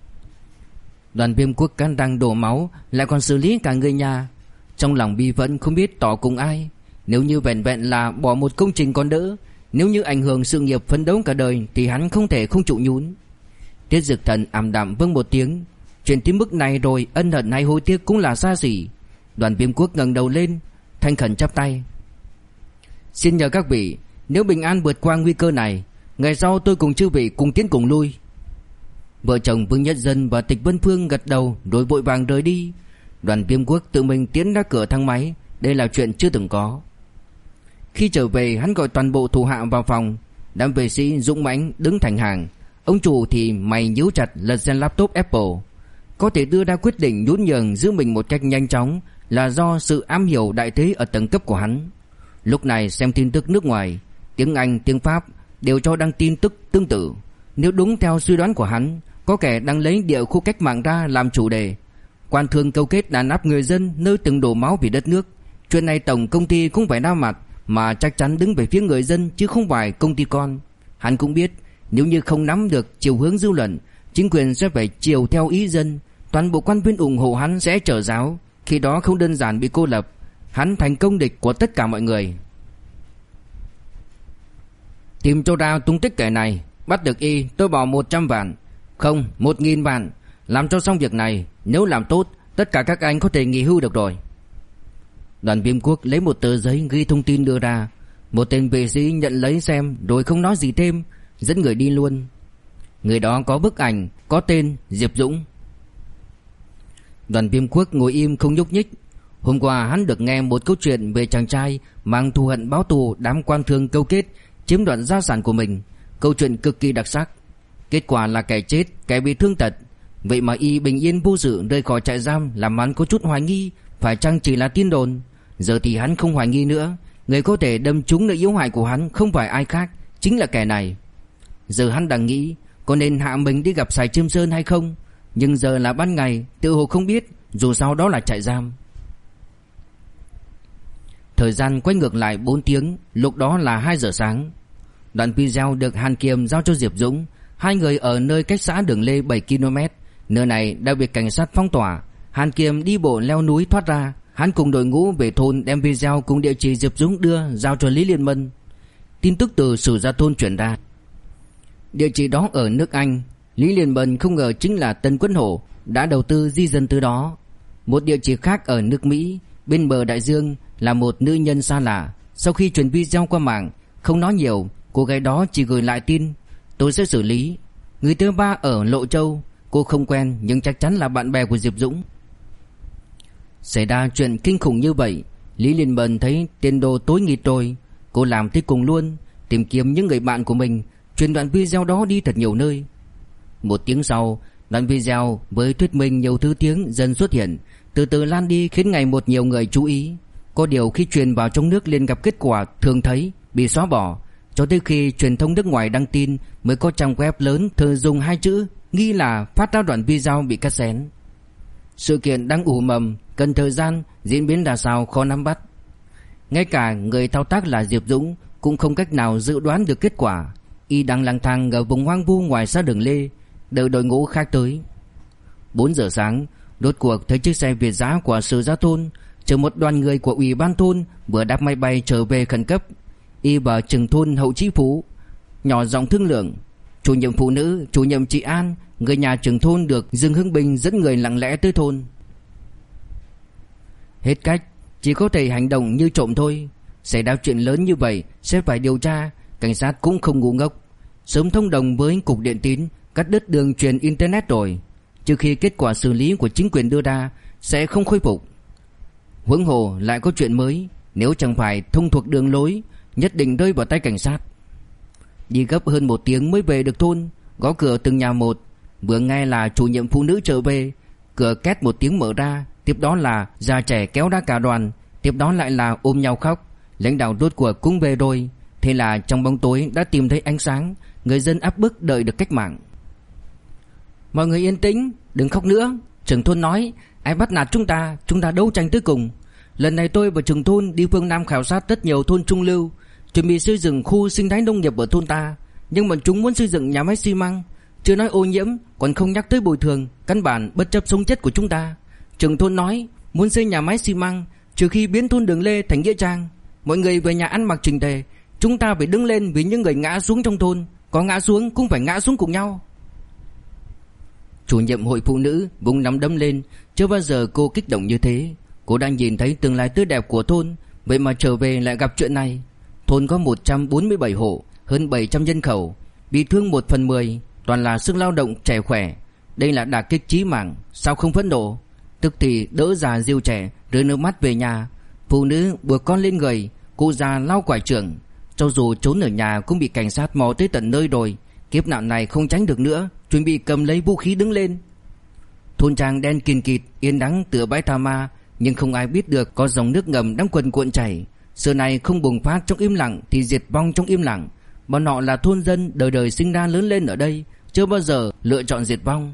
Đoàn Viêm Quốc can đang đổ máu, lại còn xử lý cả người nhà. Trong lòng bi phẫn không biết tỏ cùng ai. Nếu như vẹn vẹn là bỏ một công trình còn đỡ, nếu như ảnh hưởng sự nghiệp phấn đấu cả đời thì hắn không thể không chịu nhún. Tiết Dực Thần ảm đạm vâng một tiếng. Chuyện tới mức này rồi, ân hận hay hối tiếc cũng là xa xỉ. Đoàn Viêm Quốc ngẩng đầu lên, thành khẩn chắp tay: xin nhờ các vị, nếu bình an vượt qua nguy cơ này, ngày sau tôi cùng chư vị cùng tiến cùng lui. Vợ chồng Vương Nhất Dân và Tịch Vân Phương gật đầu rồi vội vàng rời đi. Đoàn Viêm Quốc tự mình tiến ra cửa thang máy. Đây là chuyện chưa từng có. Khi trở về, hắn gọi toàn bộ thủ hạ vào phòng. Đám vệ sĩ dũng mãnh đứng thành hàng. Ông chủ thì mày nhíu chặt lật xem laptop Apple. Có thể đưa ra quyết định nhún nhường giữ mình một cách nhanh chóng là do sự am hiểu đại thế ở tầng cấp của hắn. Lúc này xem tin tức nước ngoài, tiếng Anh, tiếng Pháp đều cho đăng tin tức tương tự. Nếu đúng theo suy đoán của hắn, có kẻ đang lấy địa khu cách mạng ra làm chủ đề. Quan thương câu kết đàn áp người dân nơi từng đổ máu vì đất nước. Chuyện này tổng công ty cũng phải đa mặt, mà chắc chắn đứng về phía người dân chứ không phải công ty con. Hắn cũng biết nếu như không nắm được chiều hướng dư luận, chính quyền sẽ phải chiều theo ý dân. Toàn bộ quan viên ủng hộ hắn sẽ trở giáo. Khi đó không đơn giản bị cô lập, hắn thành công địch của tất cả mọi người. Tìm cho ra tung tích kẻ này. Bắt được y tôi bỏ 100 vạn, không 1.000 vạn. Làm cho xong việc này, nếu làm tốt, tất cả các anh có thể nghỉ hưu được rồi. Đoàn Viêm Quốc lấy một tờ giấy ghi thông tin đưa ra. Một tên vệ sĩ nhận lấy xem rồi không nói gì thêm, dẫn người đi luôn. Người đó có bức ảnh, có tên Diệp Dũng. Đoàn Viêm Quốc ngồi im không nhúc nhích. Hôm qua hắn được nghe một câu chuyện về chàng trai mang thù hận báo thù đám quan thương câu kết chiếm đoạt gia sản của mình. Câu chuyện cực kỳ đặc sắc. Kết quả là kẻ chết, kẻ bị thương tật. Vậy mà y bình yên vô sự rời khỏi trại giam làm hắn có chút hoài nghi phải chăng chỉ là tin đồn. Giờ thì hắn không hoài nghi nữa. Người có thể đâm trúng nơi yếu hại của hắn không phải ai khác, chính là kẻ này. Giờ hắn đang nghĩ có nên hạ mình đi gặp Sài Chiêm Sơn hay không. Nhưng giờ là ban ngày, tự hồ không biết, dù sao đó là trại giam. Thời gian quay ngược lại 4 tiếng, lúc đó là 2 giờ sáng. Đoạn video được Hàn Kiệm giao cho Diệp Dũng. Hai người ở nơi cách xã Đường Lê 7 km. Nơi này đã bị cảnh sát phong tỏa. Hàn Kiệm đi bộ leo núi thoát ra. Hắn cùng đội ngũ về thôn đem video cùng địa chỉ Diệp Dũng đưa giao cho Lý Liên Mân. Tin tức từ Sử Gia Thôn chuyển ra. Địa chỉ đó ở nước Anh. Lý Liên Mân không ngờ chính là Tân Quân Hổ đã đầu tư di dân từ đó. Một địa chỉ khác ở nước Mỹ, bên bờ đại dương, là một nữ nhân xa lạ. Sau khi truyền video qua mạng, không nói nhiều, cô gái đó chỉ gửi lại tin: tôi sẽ xử lý. Người thứ ba ở Lộ Châu, cô không quen nhưng chắc chắn là bạn bè của Diệp Dũng. Xảy ra chuyện kinh khủng như vậy, Lý Liên Mân thấy tiền đồ tối nghịt rồi. Cô làm tới cùng luôn, tìm kiếm những người bạn của mình, truyền đoạn video đó đi thật nhiều nơi. 1 tiếng sau, đoạn video với thuyết minh nhiều thứ tiếng dần xuất hiện, từ từ lan đi khiến ngày một nhiều người chú ý. Có điều khi truyền vào trong nước liền gặp kết quả thường thấy, bị xóa bỏ. Cho tới khi truyền thông nước ngoài đăng tin mới có trang web lớn thường dùng 2 chữ nghi là phát ra đoạn video bị cắt xén. Sự kiện đang ủ mầm, cần thời gian, diễn biến ra sao khó nắm bắt. Ngay cả người thao tác là Diệp Dũng cũng không cách nào dự đoán được kết quả. Y đang lang thang ở vùng hoang vu ngoài xã Đường Lê, đợi đội ngũ khác tới. 4 giờ sáng, đột cuộc thấy chiếc xe Việt Giã của Sử Gia Thôn chở một đoàn người của ủy ban thôn vừa đáp máy bay trở về khẩn cấp. Y và trưởng thôn Hậu Chí Phú nhỏ giọng thương lượng. Chủ nhiệm phụ nữ, chủ nhiệm chị An, người nhà trưởng thôn được Dương Hưng Bình dẫn người lặng lẽ tới thôn. Hết cách, chỉ có thể hành động như trộm thôi. Xảy ra chuyện lớn như vậy sẽ phải điều tra. Cảnh sát cũng không ngu ngốc, sớm thông đồng với cục điện tín cắt đứt đường truyền internet rồi. Trừ khi kết quả xử lý của chính quyền đưa ra sẽ không khôi phục. Huống hồ lại có chuyện mới, nếu chẳng phải thông thuộc đường lối nhất định rơi vào tay cảnh sát. Đi gấp hơn 1 tiếng mới về được thôn, gõ cửa từng nhà một. Vừa nghe là chủ nhiệm phụ nữ trở về, cửa két 1 tiếng mở ra, tiếp đó là già trẻ kéo ra cả đoàn, tiếp đó lại là ôm nhau khóc. Lãnh đạo rốt cuộc cũng về rồi. Thế là trong bóng tối đã tìm thấy ánh sáng. Người dân áp bức đợi được cách mạng. Mọi người yên tĩnh, đừng khóc nữa. Trưởng thôn nói ai bắt nạt chúng ta đấu tranh tới cùng. Lần này tôi và trưởng thôn đi phương Nam khảo sát rất nhiều thôn trung lưu, chuẩn bị xây dựng khu sinh thái nông nghiệp ở thôn ta. Nhưng bọn chúng muốn xây dựng nhà máy xi măng, chưa nói ô nhiễm, còn không nhắc tới bồi thường, căn bản bất chấp sống chết của chúng ta. Trưởng thôn nói muốn xây nhà máy xi măng trừ khi biến thôn Đường Lê thành nghĩa trang. Mọi người về nhà ăn mặc chỉnh tề, chúng ta phải đứng lên vì những người ngã xuống trong thôn. Có ngã xuống cũng phải ngã xuống cùng nhau. Chủ nhiệm hội phụ nữ vùng nắm đấm lên. Chưa bao giờ cô kích động như thế. Cô đang nhìn thấy tương lai tươi đẹp của thôn, vậy mà trở về lại gặp chuyện này. Thôn có 147 hộ, hơn 700 nhân khẩu, bị thương 1/10, toàn là sức lao động trẻ khỏe. Đây là đả kích chí mạng, sao không phẫn nộ? Tức thì đỡ già dìu trẻ rơi nước mắt về nhà. Phụ nữ buộc con lên người, cụ già lau quải trưởng. Cho dù trốn ở nhà cũng bị cảnh sát mò tới tận nơi rồi. Kiếp nạn này không tránh được nữa, chuẩn bị cầm lấy vũ khí đứng lên. Thôn trang đen kìn kịt, yên đắng tựa bãi tha ma, nhưng không ai biết được có dòng nước ngầm đang quần cuộn chảy. Sự này không bùng phát trong im lặng thì diệt vong trong im lặng. Bọn họ là thôn dân đời đời sinh ra lớn lên ở đây, chưa bao giờ lựa chọn diệt vong.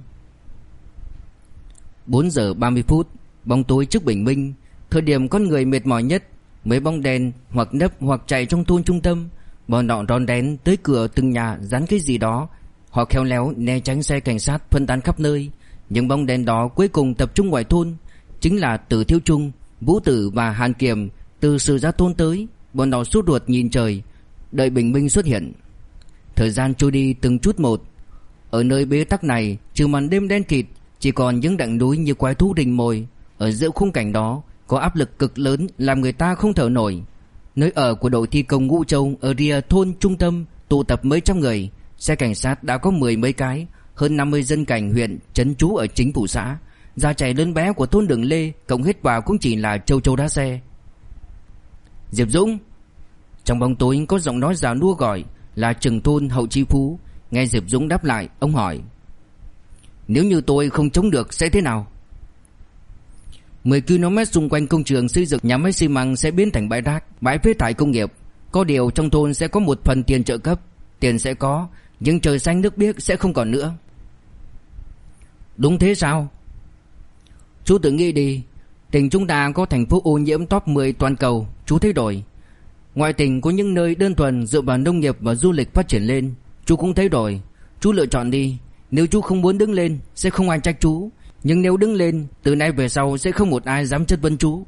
4 giờ 30 phút, bóng tối trước bình minh, thời điểm con người mệt mỏi nhất. Mấy bóng đèn hoặc nấp hoặc chạy trong thôn trung tâm. Bọn họ rón rén tới cửa từng nhà dán cái gì đó. Họ khéo léo né tránh xe cảnh sát phân tán khắp nơi. Những bóng đèn đó cuối cùng tập trung ngoài thôn. Chính là Từ Thiếu Trung, Vũ Tử và Hàn Kiệm từ Sử Gia Thôn tới. Bọn họ sốt ruột nhìn trời, đợi bình minh xuất hiện. Thời gian trôi đi từng chút một. Ở nơi bế tắc này, trừ màn đêm đen kịt, chỉ còn những đặng núi như quái thú rình mồi. Ở giữa khung cảnh đó có áp lực cực lớn làm người ta không thở nổi. Nơi ở của đội thi công Ngũ Châu ở rìa thôn trung tâm tụ tập mấy trăm người. Xe cảnh sát đã có 10 mấy cái, hơn 50 dân cảnh huyện trấn trú ở chính phủ xã. Già trẻ lớn bé của thôn Đường Lê cộng hết vào cũng chỉ là châu đá xe. Diệp Dũng. Trong bóng tối có giọng nói già nua gọi, là trưởng thôn Hậu Chí Phú. Nghe Diệp Dũng đáp lại, ông hỏi: Nếu như tôi không chống được sẽ thế nào? 10 km xung quanh công trường xây dựng nhà máy xi măng sẽ biến thành bãi rác, bãi phế thải công nghiệp. Có điều trong thôn sẽ có một phần tiền trợ cấp. Tiền sẽ có, nhưng trời xanh nước biếc sẽ không còn nữa. Đúng thế sao? Chú tự nghĩ đi, tỉnh chúng ta có thành phố ô nhiễm top 10 toàn cầu, chú thấy rồi. Ngoại tỉnh có những nơi đơn thuần dựa vào nông nghiệp và du lịch phát triển lên, chú cũng thấy rồi. Chú lựa chọn đi. Nếu chú không muốn đứng lên sẽ không ai trách chú, nhưng nếu đứng lên, từ nay về sau sẽ không một ai dám chất vấn chú.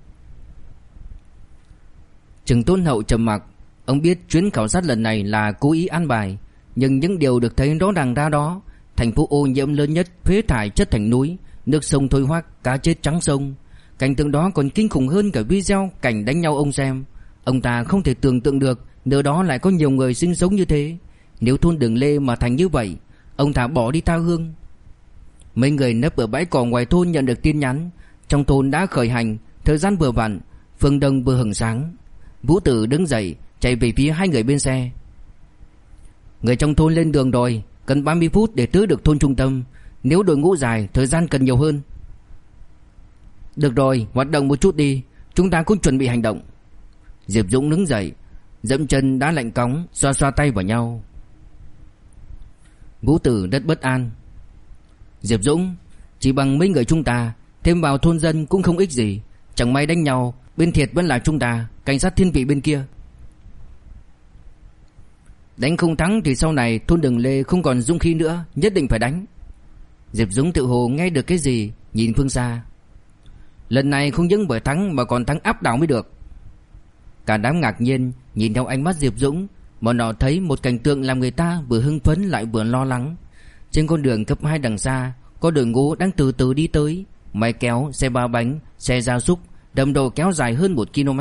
Trừng Tôn Hậu trầm mặc. Ông biết chuyến khảo sát lần này là cố ý an bài, nhưng những điều được thấy rõ ràng ra đó: thành phố ô nhiễm lớn nhất, phế thải chất thành núi, nước sông thôi hoắc, cá chết trắng sông. Cảnh tượng đó còn kinh khủng hơn cả video cảnh đánh nhau ông xem. Ông ta không thể tưởng tượng được nơi đó lại có nhiều người sinh sống như thế. Nếu thôn Đường Lê mà thành như vậy, ông ta bỏ đi tha hương. Mấy người nấp ở bãi cỏ ngoài thôn nhận được tin nhắn. Trong thôn đã khởi hành, thời gian vừa vặn, phương đông vừa hửng sáng. Vũ Tử đứng dậy chạy về phía hai người bên xe. Người trong thôn lên đường rồi, cần 30 phút để tới được thôn trung tâm. Nếu đội ngũ dài, thời gian cần nhiều hơn. Được rồi, hoạt động một chút đi, chúng ta cũng chuẩn bị hành động. Diệp Dũng đứng dậy, dẫm chân đã lạnh cóng, xoa xoa tay vào nhau. Vũ Tử rất bất an. Diệp Dũng, chỉ bằng mấy người chúng ta, thêm vào thôn dân cũng không ích gì. Chẳng may đánh nhau, bên thiệt vẫn là chúng ta, cảnh sát thiên vị bên kia. Đánh không thắng thì sau này thôn Đường Lê không còn dũng khí nữa, nhất định phải đánh. Diệp Dũng tự hồ nghe được cái gì, nhìn phương xa. Lần này không những bởi thắng mà còn thắng áp đảo mới được. Cả đám ngạc nhiên nhìn theo ánh mắt Diệp Dũng. Bọn họ thấy một cảnh tượng làm người ta vừa hưng phấn lại vừa lo lắng. Trên con đường cấp 2 đằng xa, có đội ngũ đang từ từ đi tới. Máy kéo, xe ba bánh, xe gia súc, đầm đồ kéo dài hơn 1 km.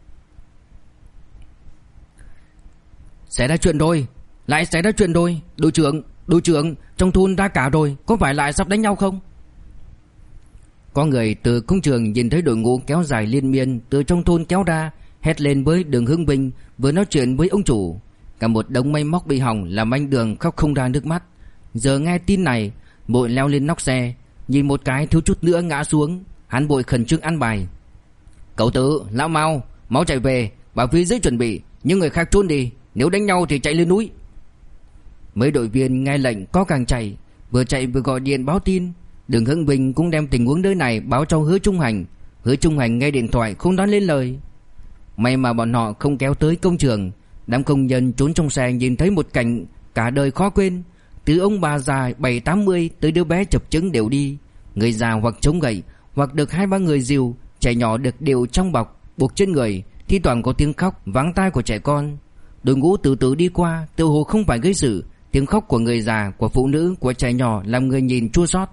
Xảy ra chuyện rồi, lại xảy ra chuyện rồi. Đội trưởng, trong thôn ra cả rồi, có phải lại sắp đánh nhau không? Có người từ công trường nhìn thấy đội ngũ kéo dài liên miên từ trong thôn kéo ra, hét lên với Đường Hưng Vinh, vừa nói chuyện với ông chủ. Cả một đống máy móc bị hỏng làm anh Đường khóc không ra nước mắt. Giờ nghe tin này, vội leo lên nóc xe, nhìn một cái thiếu chút nữa ngã xuống. Hắn vội khẩn trương ăn bài. Cậu Tử, lão mau chạy về, bảo phía dưới chuẩn bị, những người khác trốn đi, nếu đánh nhau thì chạy lên núi. Mấy đội viên nghe lệnh có càng chạy, vừa chạy vừa gọi điện báo tin. Đường Hưng Vinh cũng đem tình huống nơi này báo cho Hứa Trung Hành. Hứa Trung Hành nghe điện thoại không nói lên lời. May mà bọn họ không kéo tới công trường. Đám công nhân trốn trong xe nhìn thấy một cảnh cả đời khó quên. Từ ông bà già 70-80 tới đứa bé chập chững đều đi. Người già hoặc chống gậy, hoặc được 2-3 người dìu. Trẻ nhỏ được đều trong bọc buộc trên người. Thi thoảng có tiếng khóc váng tai của trẻ con. Đội ngũ từ từ đi qua, tự hồ không phải gây sự. Tiếng khóc của người già, của phụ nữ, của trẻ nhỏ làm người nhìn chua xót.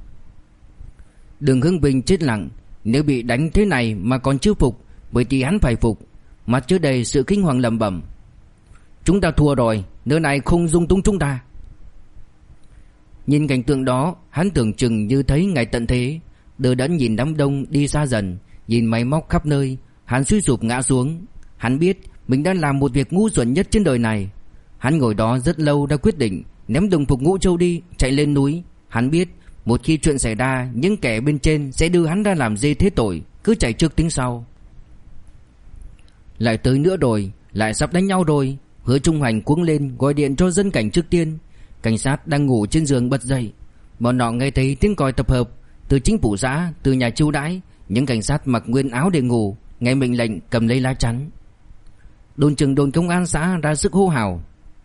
Đường Hưng Vinh chết lặng. Nếu bị đánh thế này mà còn chưa phục, vậy thì hắn phải phục. Mặt chứa đầy sự kinh hoàng lẩm bẩm: chúng ta thua rồi, nơi này không dung túng chúng ta. Nhìn cảnh tượng đó, hắn tưởng chừng như thấy ngày tận thế. Đờ đẫn nhìn đám đông đi xa dần, nhìn máy móc khắp nơi, hắn suy sụp ngã xuống. Hắn biết mình đang làm một việc ngu xuẩn nhất trên đời này. Hắn ngồi đó rất lâu đã quyết định ném đồng phục Ngũ Châu đi, chạy lên núi. Hắn biết một khi chuyện xảy ra, những kẻ bên trên sẽ đưa hắn ra làm dê thế tội, cứ chạy trước tính sau. Lại tới nữa rồi, lại sắp đánh nhau rồi. Hứa Trung Hành cuống lên gọi điện cho dân cảnh trước tiên. Cảnh sát đang ngủ trên giường bật dậy. Bọn họ nghe thấy tiếng còi tập hợp từ chính phủ xã, từ nhà chiêu đãi. Những cảnh sát mặc nguyên áo để ngủ, nghe mệnh lệnh cầm lấy lá chắn. Đồn trưởng đồn công an xã ra sức hô hào: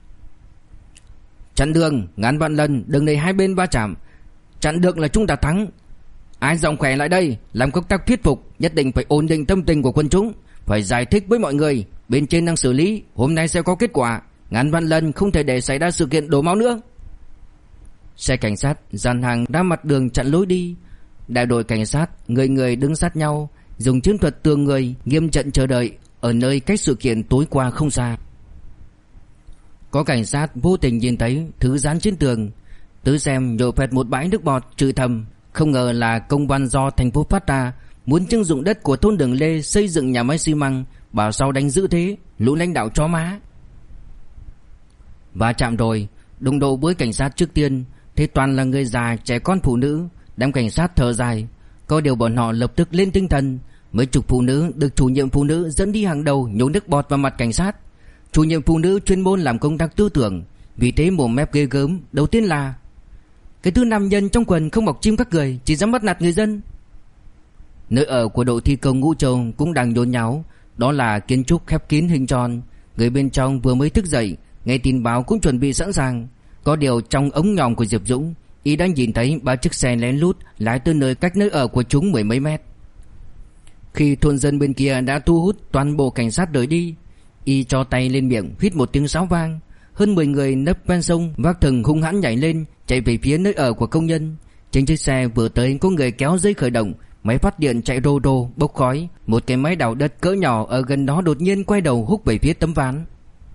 chặn đường, ngàn vạn lần đường này hai bên va chạm, chặn được là chúng ta thắng. Ai giọng khỏe lại đây, làm công tác thuyết phục, nhất định phải ổn định tâm tình của quân chúng, phải giải thích với mọi người, bên trên đang xử lý, hôm nay sẽ có kết quả, ngàn vạn lần không thể để xảy ra sự kiện đổ máu nữa. Xe cảnh sát dàn hàng ra mặt đường chặn lối đi. Đại đội cảnh sát người người đứng sát nhau, dùng chiến thuật tường người nghiêm trận chờ đợi ở nơi cách sự kiện tối qua không xa. Có cảnh sát vô tình nhìn thấy thứ dán trên tường, tới xem nhổ phẹt một bãi nước bọt, chửi thầm không ngờ là công văn do thành phố phát ra, muốn trưng dụng đất của thôn Đường Lê xây dựng nhà máy xi măng, bảo sao đánh dữ thế, lũ lãnh đạo chó má. Va chạm rồi, đụng độ với cảnh sát trước tiên, Thế toàn là người già, trẻ con, phụ nữ. Đám cảnh sát thở dài. Có điều bọn họ lập tức lên tinh thần. Mấy chục phụ nữ được chủ nhiệm phụ nữ dẫn đi hàng đầu nhổ nước bọt vào mặt cảnh sát. Chủ nhiệm phụ nữ chuyên môn làm công tác tư tưởng, vì thế mồm mép ghê gớm. Đầu tiên là: cái thứ nam nhân trong quần không mọc chim các người, chỉ dám bắt nạt người dân. Nơi ở của đội thi công Ngũ Châu cũng đang nhốn nháo. Đó là kiến trúc khép kín hình tròn. Người bên trong vừa mới thức dậy, nghe tin báo cũng chuẩn bị sẵn sàng. Có điều trong ống nhòm của Diệp Dũng, y đã nhìn thấy 3 chiếc xe lén lút lái tới nơi cách nơi ở của chúng mười mấy mét. Khi thôn dân bên kia đã thu hút toàn bộ cảnh sát rời đi, y cho tay lên miệng huýt một tiếng sáo vang. Hơn 10 người nấp ven sông vác thừng hung hãn nhảy lên, chạy về phía nơi ở của công nhân. Trên chiếc xe vừa tới có người kéo dây khởi động, máy phát điện chạy rô rô bốc khói. Một cái máy đào đất cỡ nhỏ ở gần đó đột nhiên quay đầu húc về phía tấm ván.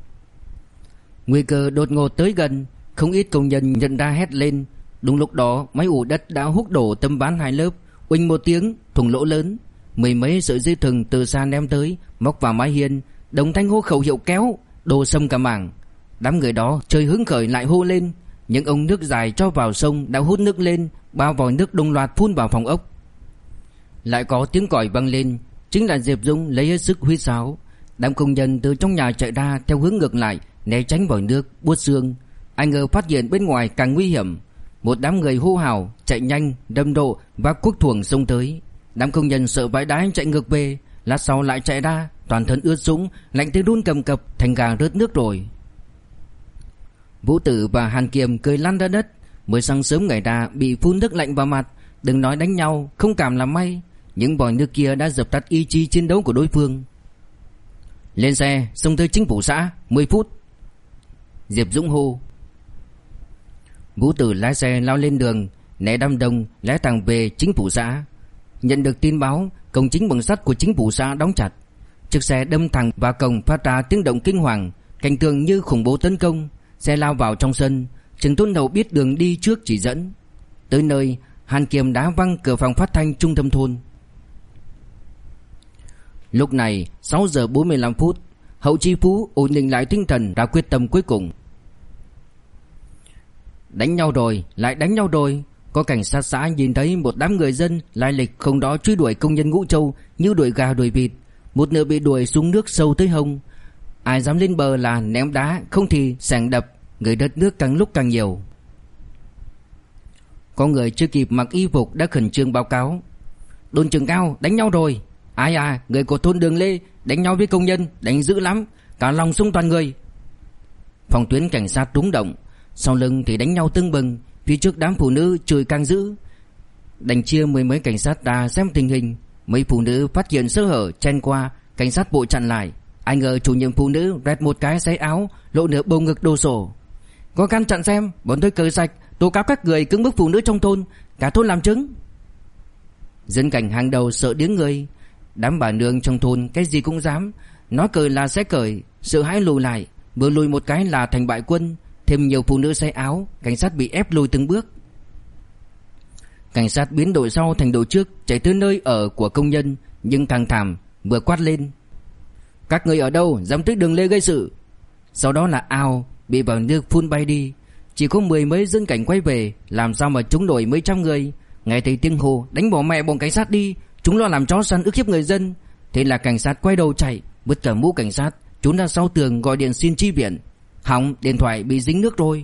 Nguy cơ đột ngột tới gần, không ít công nhân nhận ra hét lên. Đúng lúc đó máy ủ đất đã húc đổ tấm ván 2 lớp, uỳnh một tiếng, thủng lỗ lớn. Mười mấy sợi dây thừng từ xa ném tới, móc vào mái hiên, đồng thanh hô khẩu hiệu kéo, đổ sông cả mảng. Đám người đó chơi hứng khởi lại hô lên. Những ống nước dài cho vào sông đã hút nước lên, 3 vòi nước đồng loạt phun vào phòng ốc. Lại có tiếng còi vang lên, chính là Diệp Dũng lấy hết sức huýt sáo. Đám công nhân từ trong nhà chạy ra theo hướng ngược lại, né tránh vòi nước buốt xương. Ai ngờ phát hiện bên ngoài càng nguy hiểm. Một đám người hô hào, chạy nhanh, đâm độ và cuốc thuồng xông tới. Đám công nhân sợ vãi đái chạy ngược về, lát sau lại chạy ra, toàn thân ướt sũng, lạnh tới run cầm cập, thành gà rớt nước rồi. Vũ Tử và Hàn Kiềm cười lăn ra đất. Mới sáng sớm ngày ra bị phun nước lạnh vào mặt, đừng nói đánh nhau, không cảm là may. Những vòi nước kia đã dập tắt ý chí chiến đấu của đối phương. Lên xe, xông tới chính phủ xã, 10 phút. Diệp Dũng hô. Vũ Tử lái xe lao lên đường, né đám đông, lái thẳng về chính phủ xã. Nhận được tin báo, cổng chính bằng sắt của chính phủ xã đóng chặt. Chiếc xe đâm thẳng vào cổng phát ra tiếng động kinh hoàng, cảnh tượng như khủng bố tấn công. Xe lao vào trong sân, Trần Tôn Đầu biết đường đi trước chỉ dẫn. Tới nơi, Hàn Kiềm đá văng cửa phòng phát thanh trung tâm thôn. Lúc này 6 giờ 45 phút, Hậu Chi Phú ổn định lại tinh thần, ra quyết tâm cuối cùng. Đánh nhau rồi, lại đánh nhau rồi. Có cảnh sát xã nhìn thấy một đám người dân lai lịch không đó truy đuổi công nhân Ngũ Châu như đuổi gà đuổi vịt. Một nửa bị đuổi xuống nước sâu tới hông. Ai dám lên bờ là ném đá, không thì sảng đập. Người đất nước càng lúc càng nhiều. Có người chưa kịp mặc y phục đã khẩn trương báo cáo: đồn trưởng Cao đánh nhau rồi. Ai à, người của thôn Đường Lê đánh nhau với công nhân, đánh dữ lắm, cả lòng sung toàn người. Phòng tuyến cảnh sát rúng động. Sau lưng thì đánh nhau tưng bừng, phía trước đám phụ nữ chửi càng dữ. Đành chia mười mấy cảnh sát ra xem tình hình. Mấy phụ nữ phát hiện sơ hở chen qua, cảnh sát bộ chặn lại. Ai ngờ chủ nhiệm phụ nữ rẹt một cái xé áo, lộ nửa bầu ngực đồ sổ. Có can chặn xem, bọn tôi cởi sạch, tố cáo các người cưỡng bức phụ nữ trong thôn, cả thôn làm chứng. Dân cảnh hàng đầu sợ điếng người. Đám bà nương trong thôn cái gì cũng dám, nói cởi là sẽ cởi, sợ hãi lùi lại, vừa lùi một cái là thành bại quân. Thêm nhiều phụ nữ xé áo, cảnh sát bị ép lùi từng bước. Cảnh sát biến đội sau thành đội trước, chạy tới nơi ở của công nhân, nhưng càng thảm, vừa quát lên: các người ở đâu dám tới Đường Lê gây sự? Sau đó là ào, bị vào nước phun bay đi. Chỉ có 10 mấy dân cảnh quay về, làm sao mà chống nổi mấy trăm người. Nghe thấy tiếng hô đánh bỏ mẹ bọn cảnh sát đi, chúng lo làm chó săn ức hiếp người dân. Thế là cảnh sát quay đầu chạy, vứt cả mũ cảnh sát, trốn ra sau tường gọi điện xin chi viện. Hỏng, điện thoại bị dính nước rồi.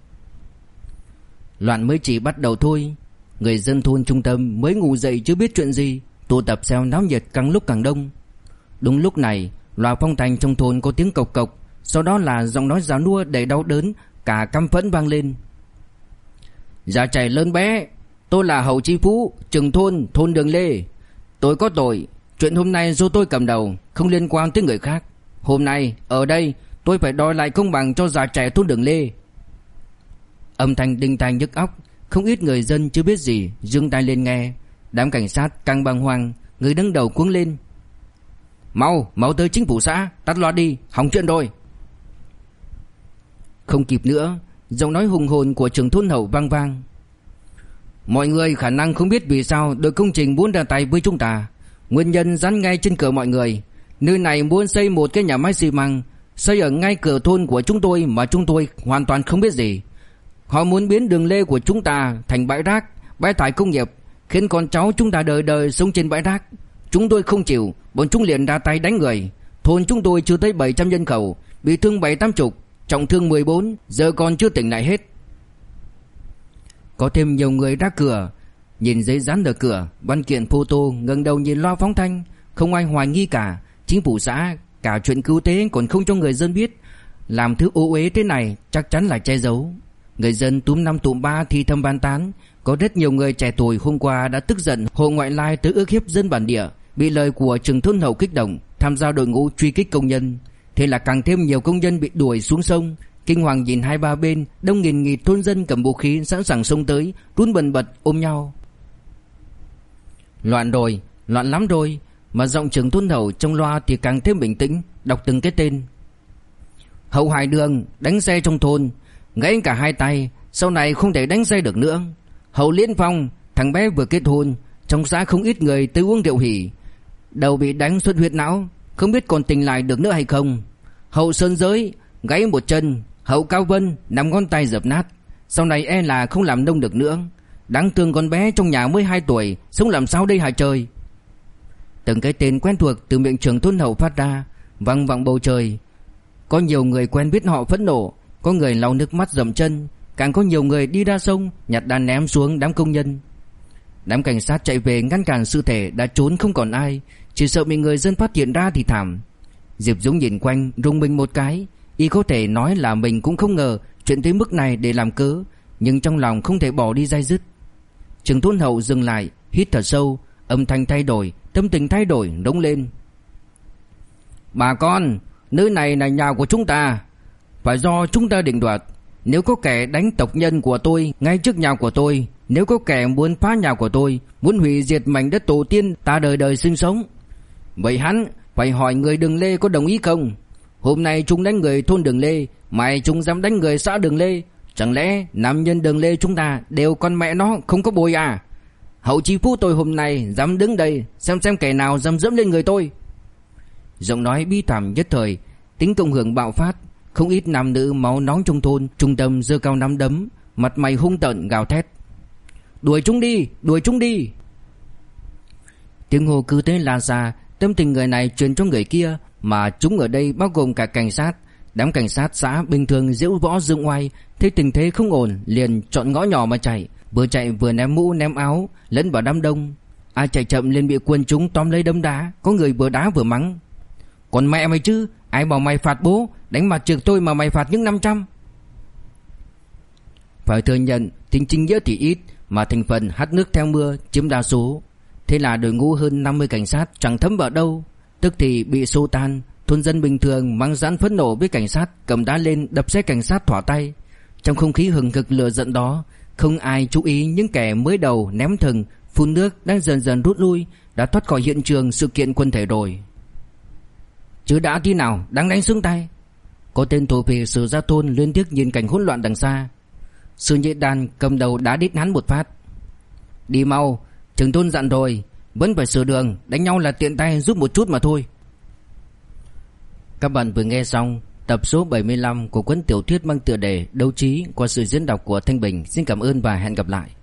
Loạn mới chỉ bắt đầu thôi. Người dân thôn trung tâm mới ngủ dậy chưa biết chuyện gì, tụ tập xem náo nhiệt càng lúc càng đông. Đúng lúc này, loa phong thành trong thôn có tiếng cộc cộc, sau đó là giọng nói già nua đầy đau đớn, cả căm phẫn vang lên: già trẻ lớn bé, tôi là Hậu Chi Phú, trưởng thôn Đường Lê. Tôi có tội, chuyện hôm nay do tôi cầm đầu, không liên quan tới người khác. Hôm nay ở đây tôi phải đòi lại công bằng cho già trẻ thôn Đường Lê. Âm thanh đinh tai nhức óc, không ít người dân chưa biết gì giương tai lên nghe. Đám cảnh sát càng bàng hoàng, người đứng đầu cuống lên: mau tới chính phủ xã, tắt loa đi, hỏng chuyện rồi. Không kịp nữa, giọng nói hùng hồn của trưởng thôn Hậu vang vang: mọi người khả năng không biết vì sao đội công trình muốn ra tay với chúng ta. Nguyên nhân dán ngay trên cửa mọi người. Nơi này muốn xây một cái nhà máy xi măng, xây ở ngay cửa thôn của chúng tôi mà chúng tôi hoàn toàn không biết gì. Họ muốn biến đường Lê của chúng ta thành bãi rác, bãi thải công nghiệp, khiến con cháu chúng ta đời đời sống trên bãi rác. Chúng tôi không chịu, bọn chúng liền ra tay đánh người. Thôn chúng tôi chưa tới 700 nhân khẩu, bị thương 70-80, trọng thương 14, giờ còn chưa tỉnh lại hết. Có thêm nhiều người ra cửa, nhìn giấy dán ở cửa, văn kiện photo, ngẩng đầu nhìn loa phóng thanh, không ai hoài nghi cả. Chính phủ xã cả chuyện cứu tế còn không cho người dân biết, làm thứ ô uế thế này chắc chắn là che giấu. Người dân túm năm tụm ba thì thầm bàn tán. Có rất nhiều người trẻ tuổi hôm qua đã tức giận hộ ngoại lai tới ức hiếp dân bản địa, bị lời của Trừng Thôn Hậu kích động, tham gia đội ngũ truy kích công nhân. Thế là càng thêm nhiều công nhân bị đuổi xuống sông. Kinh hoàng nhìn hai ba bên, đông nghìn nghịt thôn dân cầm vũ khí sẵn sàng xông tới, run bần bật ôm nhau. Loạn rồi, loạn lắm rồi. Mà giọng Trừng Thôn Hậu trong loa thì càng thêm bình tĩnh, đọc từng cái tên. Hậu Hải Đường đánh xe trong thôn, gãy cả hai tay, sau này không thể đánh xe được nữa. Hậu Liên Phong, thằng bé vừa kết hôn, trong xã không ít người tới uống rượu hỉ, đầu bị đánh xuất huyết não, không biết còn tỉnh lại được nữa hay không. Hậu Sơn Giới gãy một chân. Hậu Cao Vân 5 ngón tay dập nát, sau này e là không làm nông được nữa. Đáng thương con bé trong nhà mới 2 tuổi, sống làm sao đây hả trời. Từng cái tên quen thuộc từ miệng Trưởng Thôn Hậu phát ra, vang vọng bầu trời. Có nhiều người quen biết họ phẫn nộ, có người lau nước mắt dậm chân, càng có nhiều người đi ra sông nhặt đá ném xuống đám công nhân. Đám cảnh sát chạy về ngăn cản sự thể đã trốn không còn ai, chỉ sợ bị người dân phát hiện ra thì thảm. Diệp Dũng nhìn quanh rùng mình một cái, y có thể nói là mình cũng không ngờ chuyện tới mức này để làm cớ, nhưng trong lòng không thể bỏ đi day dứt. Trưởng Thôn Hậu dừng lại, hít thở sâu, âm thanh thay đổi, tâm tình thay đổi, rống lên. Bà con, nơi này là nhà của chúng ta, phải do chúng ta định đoạt. Nếu có kẻ đánh tộc nhân của tôi ngay trước nhà của tôi, nếu có kẻ muốn phá nhà của tôi, muốn hủy diệt mảnh đất tổ tiên ta đời đời sinh sống, vậy hắn phải hỏi người Đường Lê có đồng ý không? Hôm nay chúng đánh người thôn Đường Lê, mai chúng dám đánh người xã Đường Lê, chẳng lẽ nam nhân Đường Lê chúng ta đều con mẹ nó không có bồi à? Hậu chi phu tôi hôm nay dám đứng đây, xem kẻ nào dám dẫm lên người tôi. Giọng nói bi thảm nhất thời, tính cộng hưởng bạo phát. Không ít nam nữ máu nóng trong thôn trung tâm giơ cao nắm đấm, mặt mày hung tợn gào thét. Đuổi chúng đi, đuổi chúng đi. Tiếng hô cứ thế lan xa, tâm tình người này truyền cho người kia, mà chúng ở đây bao gồm cả cảnh sát. Đám cảnh sát xã bình thường giễu võ dương oai, thấy tình thế không ổn liền chọn ngõ nhỏ mà chạy, vừa chạy vừa ném mũ ném áo lẫn vào đám đông. Ai chạy chậm liền bị quân chúng tóm lấy đấm đá, có người vừa đá vừa mắng. Còn mẹ mày chứ, ai bảo mày phạt bố, đánh mặt trượt tôi mà mày phạt những 500. Phải thừa nhận tính chính nghĩa thì ít, mà thành phần hắt nước theo mưa chiếm đa số. Thế là đội ngũ hơn 50 cảnh sát chẳng thấm vào đâu, tức thì bị xô tan. Thôn dân bình thường mang dãn phẫn nộ với cảnh sát, cầm đá lên đập xe cảnh sát thỏa tay. Trong không khí hừng hực lửa giận đó, không ai chú ý những kẻ mới đầu ném thừng phun nước đang dần dần rút lui, đã thoát khỏi hiện trường sự kiện quân thể rồi. Chứ đã tí nào đang đánh xuống tay. Có tên thổ phỉ Sử Gia Thôn liên tiếc nhìn cảnh hỗn loạn đằng xa. Sư Nhị Đàn cầm đầu đá đít hắn một phát. Đi mau, Trưởng Thôn dặn rồi, vẫn phải sửa đường, đánh nhau là tiện tay giúp một chút mà thôi. Các bạn vừa nghe xong tập số 75 của cuốn tiểu thuyết mang tựa đề Đấu Trí qua sự diễn đọc của Thanh Bình. Xin cảm ơn và hẹn gặp lại.